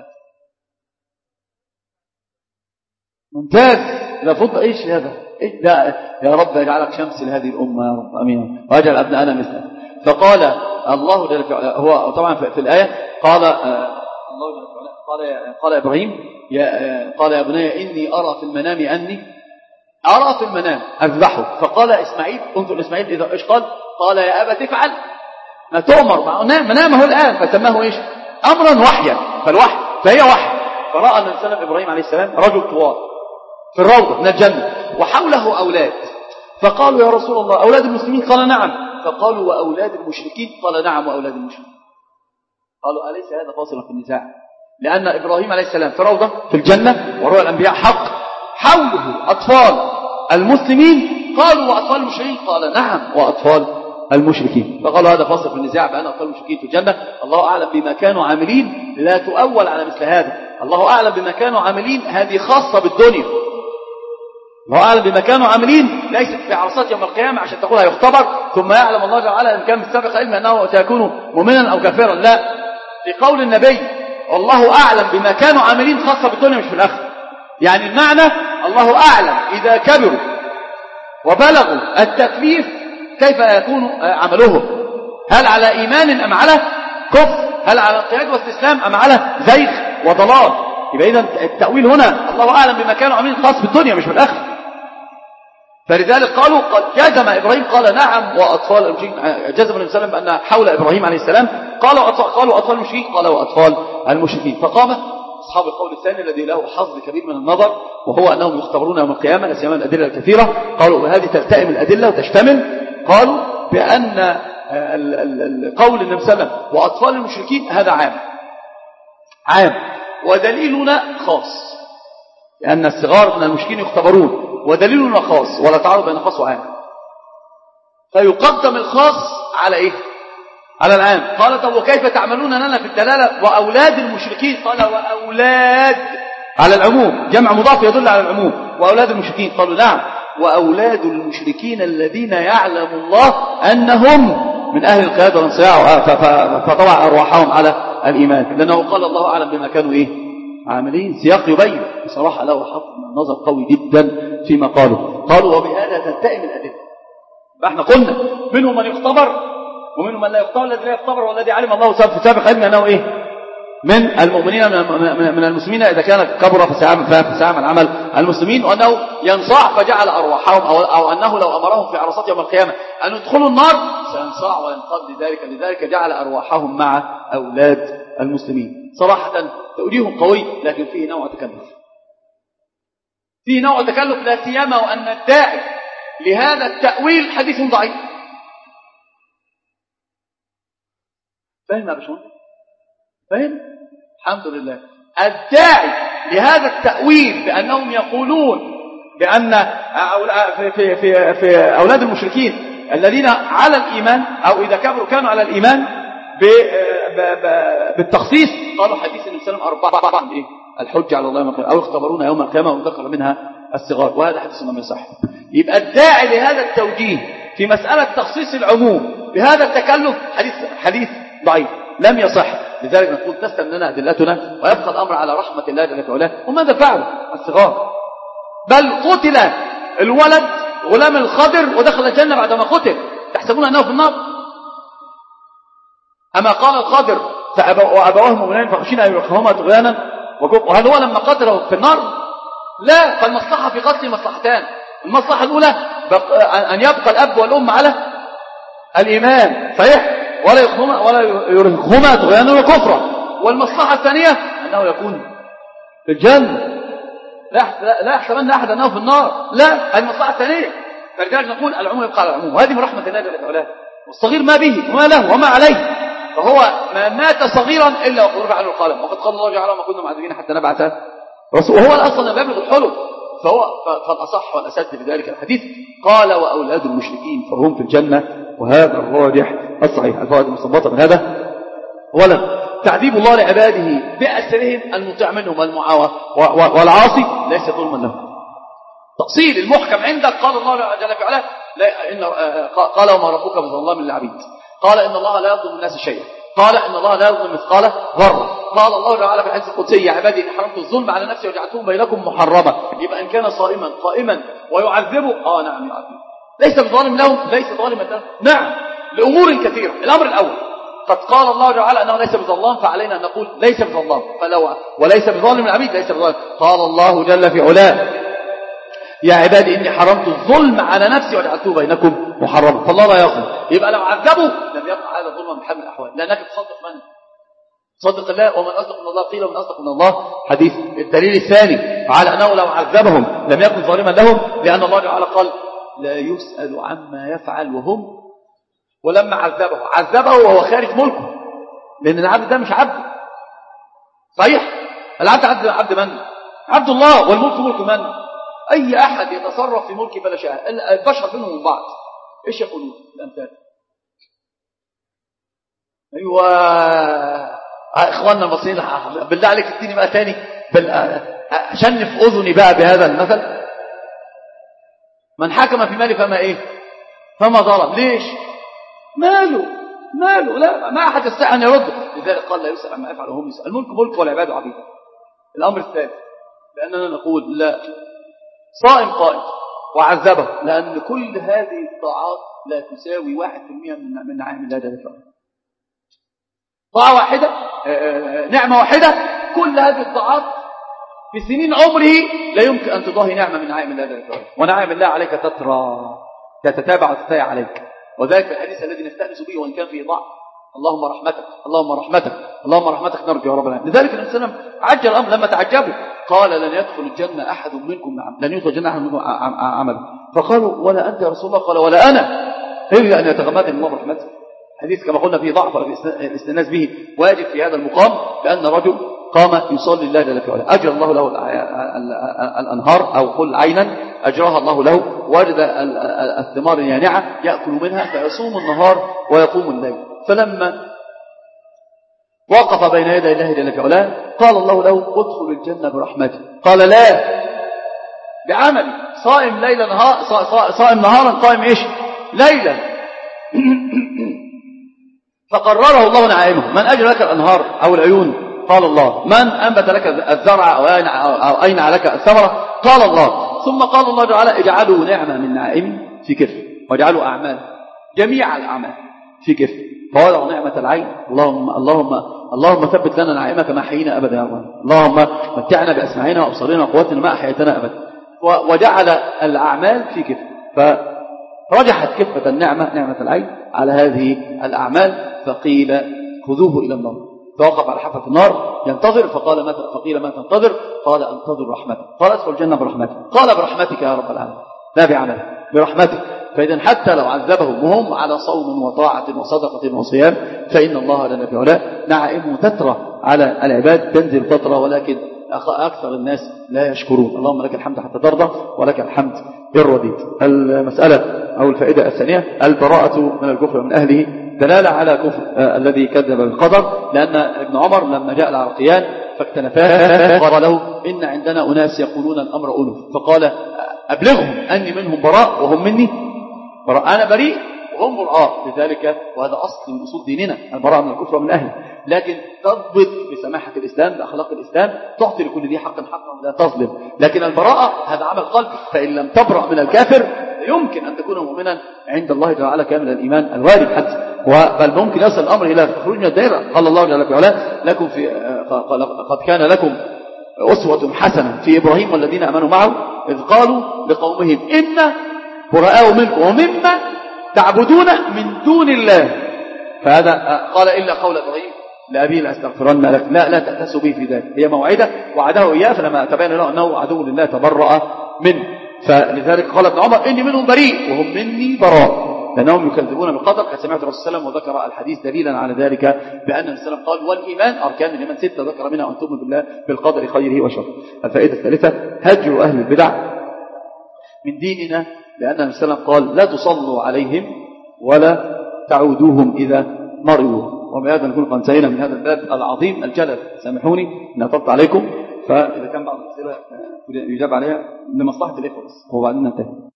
ممتاز. لابد ايش هذا؟ إيه ده؟ يا رب اجعلك شمس لهذه الامه يا رب، امين، واجعل ابنائنا مثله. فقال الله جل وعلا، هو طبعا في الايه قال الله جل وعلا قال قال ابراهيم يا قال يا بني اني ارى في المنام اني ارى في المنام اذبحه. فقال اسماعيل، انظر اسماعيل اذا ايش قال؟ قال يا ابا تفعل ما تؤمر. منامه الان فسماه ايش؟ امرا وحيا. فالوحي فهي وحي. فراى النبي صلى الله عليه وسلم ابراهيم عليه السلام رجل طوال في الروضة من الجنة وحوله أولاد، فقالوا يا رسول الله أولاد المسلمين؟ قال نعم. فقالوا وأولاد المشركين؟ قال نعم وأولاد المشركين. قالوا أليس هذا فاصلا في النزاع؟ لأن إبراهيم عليه السلام في روضة في الجنة ورؤى الأنبياء حق، حوله أطفال المسلمين، قالوا وأطفال المشركين؟ قال نعم وأطفال المشركين. فقالوا هذا فاصل في النزاع بأن أطفال المشركين في الجنة. الله أعلم بما كانوا عاملين، لا تؤول على مثل هذا. الله أعلم بما كانوا عاملين، هذه خاصة بالدنيا. الله أعلم بما كانوا عاملين، ليست في عرصات يوم القيامة عشان تقولها يختبر ثم يعلم الله جل وعلا إن كان بالسابق علم أنه سيكون مؤمنا أو كافرا. لا، في قول النبي والله أعلم بما كانوا عاملين خاصة بالدنيا مش في الآخرة. يعني المعنى الله أعلم إذا كبروا وبلغوا التكليف كيف يكون عملهم، هل على إيمان أم على كفر، هل على انقياد واستسلام أم على زيغ وضلال. يبقى إذن التأويل هنا الله أعلم بما كانوا عاملين خاص بالدنيا مش بالآخرة. فلذلك قالوا قد جزم إبراهيم قال نعم وأطفال المشركين، جزم النبي صلى الله عليه وسلم بأن حول إبراهيم عليه السلام قالوا أطفال قالوا أطفال المشركين قال وأطفال المشركين. فقام أصحاب القول الثاني الذي له حظ كبير من النظر، وهو أنهم يختبرون يوم القيامة، لا سيما الأدلة الكثيرة. قالوا بهذه تلتئم الأدلة وتشتمل. قالوا بأن قول النبي صلى الله عليه وسلم وأطفال المشركين هذا عام عام ودليلنا خاص، لأن الصغار من المشركين يختبرون، ودليلنا خاص ولا تعارض بين خاص وعام. فيقدم الخاص على إيه؟ على العام. قال طب وكيف تعملون لنا في الدلالة وأولاد المشركين؟ قال وأولاد على العموم، جمع مضاف يدل على العموم. وأولاد المشركين قالوا نعم وأولاد المشركين الذين يعلم الله أنهم من أهل القياد والانصياع، فطبع أرواحهم على الإيمان، لأنه قال الله أعلم بما كانوا إيه عاملين. سياق يبين بصراحة له حظ من النظر قوي جدا فيما قالوا. قالوا وبهذا تلتئم الأدلة. فاحنا قلنا منهم من يختبر ومنهم من لا يختبر. الذي لا يختبر والذي علم الله في سابق علم أنه إيه من المؤمنين من المسلمين إذا كان كبر فسيعمل عمل المسلمين، وأنه ينصاع فجعل أرواحهم، أو, أو أنه لو أمرهم في عرصات يوم القيامة أن يدخلوا النار سينصاع وينقض لذلك لذلك جعل أرواحهم مع أولاد المسلمين. صراحة تأويلهم قوي لكن فيه نوع تكلف، فيه نوع تكلف، لا سيما وأن الداعي لهذا التأويل حديث ضعيف. فهم يا باشمهندس؟ فهم؟ الحمد لله. الداعي لهذا التأويل بأنهم يقولون بأن في, في, في, في أولاد المشركين الذين على الإيمان أو إذا كبروا كانوا على الإيمان بالتخصيص، قالوا حديث النبي صلى الله عليه وسلم أربعة إيه؟ الحج على الله يوم القيامة، أو يختبرون يوم القيامة وذكر منها الصغار، وهذا حديث لم يصح. يبقى الداعي لهذا التوجيه في مسألة تخصيص العموم بهذا التكلف حديث حديث ضعيف لم يصح. لذلك نقول تسلم لنا أدلتنا ويبقى الأمر على رحمة الله جل وعلا. وماذا فعلوا الصغار؟ بل قتل الولد غلام الخضر ودخل الجنة بعدما قتل. تحسبون أنه في النار؟ أما قال الخضر وأبواه مؤمنين فخشينا أن يرهقهما طغيانا وهل هو لما قتله في النار؟ لا، فالمصلحة في قتل مصلحتان. المصلحة الأولى أن يبقى الأب والأم على الإيمان صحيح، ولا يرهقهما ولا يرهقهما طغيانا وكفرا. والمصلحة الثانية أنه يكون في الجنة، لا يحسبن أحد أنه في النار، لا، المصلحة الثانية. فلذلك نقول العموم يبقى على العموم، وهذه من رحمة الله جل وعلا. والصغير ما به وما له وما عليه، فهو ما مات صغيرا إلا وقد رفع عنه القلم، وقد قال الله تعالى ما كنا معذبين حتى نبعث رسول، وهو أصلا لم يبلغ الحلم. فهو فالأصح والأسد في ذلك الحديث قال وأولاد المشركين فهم في الجنة، وهذا الراجح الصحيح. الفوائد المستنبطة من هذا: أولا تعذيب الله لعباده بأسرهم المطيع منهم والعاصي ليس ظلما له. تأصيل المحكم عندك قال الله جل وعلا إن قال وما ربك بظلام للعبيد، قال إن الله لا يظلم الناس شيئا، قال إن الله لا يظلم مثقال ذرة، قال الله تعالى في الحديث القدسي يا عبادي إن حرمت الظلم على نفسي وجعلته بينكم محرما. يبقى إن كان صائما قائما ويعذبه آه نعم يعذبه، ليس بظالم لهم، ليس ظالما لهم، نعم، لأمور كثيرة. الأمر الأول قد قال الله تعالى أنه ليس بظلام، فعلينا أن نقول ليس بظلام، فلو وليس بظالم العبيد ليس بظالم. قال الله جل في علاه يا عبادي إني حرمت الظلم على نفسي وجعلته بينكم محرما، فالله لا يظلم. يبقى لو عذبه لم يقع هذا ظلما بحال من الأحوال، لأنك تصدق من؟ تصدق الله، ومن أصدق من الله قيل ومن أصدق من الله حديث. الدليل الثاني على أنه لو عذبهم لم يكن ظالما لهم، لأن الله تعالى قال لا يسأل عما يفعل وهم، ولما عذبه عذبه وهو خارج ملكه، لأن العبد ده مش عبد صحيح. العبد عبد عبد من؟ عبد الله، والملك ملك من؟ أي أحد يتصرف في ملكه فلا شيء. البشر بينهم من بعض إيش يقولون الأمثال؟ أيوة إخواننا المصريين، بالله عليك اديني بقى تاني شنف أذني بقى بهذا المثل. من حكم في ماله فما إيه؟ فما ظلم. ليش؟ ماله ماله لا، ما أحد يستطيع أن يرد. لذلك قال لا يسأل عما يفعل وهم يسأل. الملك ملك والعباد عبيد. الأمر الثالث لأننا نقول لا، صائم قائم وعذبه، لأن كل هذه الطاعات لا تساوي واحد في المئة من نعم الله جل وعلا. طاعة واحدة، نعمة واحدة، كل هذه الطاعات في سنين عمره لا يمكن أن تضاهي نعمة من نعم الله جل وعلا. ونعم الله عليك تترى تتتابع وتتابع عليك، وذلك الحديث الذي نستأنس به وإن كان فيه ضعف: اللهم رحمتك اللهم رحمتك اللهم رحمتك نرجو يا رب العالمين. لذلك النبي صلى الله عليه وسلم عجل الأمر لما تعجبوا، قال لن يدخل الجنة أحد منكم لن يدخل الجنة أحد منكم عمله، فقالوا ولا أنت يا رسول الله؟ قال ولا أنا، إلا أن يتغمدني الله برحمته. حديث كما قلنا فيه ضعف، الاستئناس به واجب في هذا المقام، لأن رجل قام يصلي الله جل وعلا أجر الله له الأنهار أو قل عينا أجرها الله له، وجد الثمار اليانعة يأكل منها فيصوم النهار ويقوم الليل. فلما وقف بين يدي الله جل وعلا قال الله له ادخل الجنة برحمتي، قال لا بعملي، صائم ليلا نهار صائم نهارا قائم ايش ليلا. فقرره الله نعيمه: من أجر لك الأنهار أو العيون؟ قال الله. من أنبت لك الزرع أو أين لك الثمرة؟ قال الله. ثم قال الله تعالى اجعلوا نعمة من نعيم في كفر، واجعلوا أعمال جميع الأعمال في كفر، فوضعوا نعمة العين. اللهم اللهم اللهم ثبت لنا نعيمك ما حيينا أبدا يا رب، اللهم متعنا بأسماعنا وأبصارنا وقوتنا ما أحييتنا أبدا، وجعل الأعمال في كفر. فرجحت كفة النعمة نعمة العين على هذه الأعمال، فقيل خذوه إلى النار، فوقف على حافة النار ينتظر، فقال ما فقيل ما تنتظر؟ قال انتظر رحمتك. قال ادخل الجنة برحمتك. قال برحمتك يا رب العالمين، لا بعمل، برحمتك. فإذا حتى لو عذبهم وهم على صوم وطاعة وصدقة وصيام فإن الله جل وعلا نعمه تترى على العباد، تنزل تترى، ولكن أكثر الناس لا يشكرون. اللهم لك الحمد حتى ترضى ولك الحمد إن رضيت. المسألة أو الفائدة الثانية البراءة من الكفر من أهله، دلالة على كفر آه الذي كذب بالقدر، لأن ابن عمر لما جاء العرقيان فاكتنفاه قال له إن عندنا أناس يقولون الأمر ألف، فقال أبلغهم أني منهم براء وهم مني براء، أنا بريء وهم براء. لذلك وهذا أصل من أصول ديننا البراءة من الكفر من أهله، لكن تضبط بسماحة الإسلام بأخلاق الإسلام، تعطي لكل ذي حق حقا لا تظلم. لكن البراءة هذا عمل قلب، فإن لم تبرأ من الكافر يمكن أن تكون مؤمنا عند الله تعالى كامل الإيمان الوارد حتى، بل ممكن يصل الأمر إلى خروج من الدائرة. قال الله جل وعلا لكم في قد كان لكم أسوة حسنة في إبراهيم والذين آمنوا معه إذ قالوا لقومهم إن براء منكم ومما تعبدون من دون الله. فهذا قال إلا قول إبراهيم لأبيه لأستغفرن لك، لا لا تأتسوا به في ذلك، هي موعدة وعده إياه، فلما تبين له أنه عدو لله تبرأ منه. فلذلك قال ابن عمر إني منهم بريء وهم مني براء، لأنهم يكذبون بالقدر. قد سمعت الرسول صلى الله عليه وسلم وذكر الحديث دليلا على ذلك بأن النبي صلى الله عليه وسلم قال والإيمان أركان الإيمان ستة، ذكر منها أن تؤمن بالله بالقدر خيره وشره. الفائدة الثالثة هجر أهل البدع من ديننا، لأن النبي صلى الله عليه وسلم قال لا تصلوا عليهم ولا تعودوهم إذا مرضوا. وبهذا نكون قد انتهينا من هذا الباب العظيم الجلل. سامحوني إن أطلت عليكم، فإذا كان بعض الأسئلة يجاب عليها لمصلحة الإخوة وبعدين ننتهي.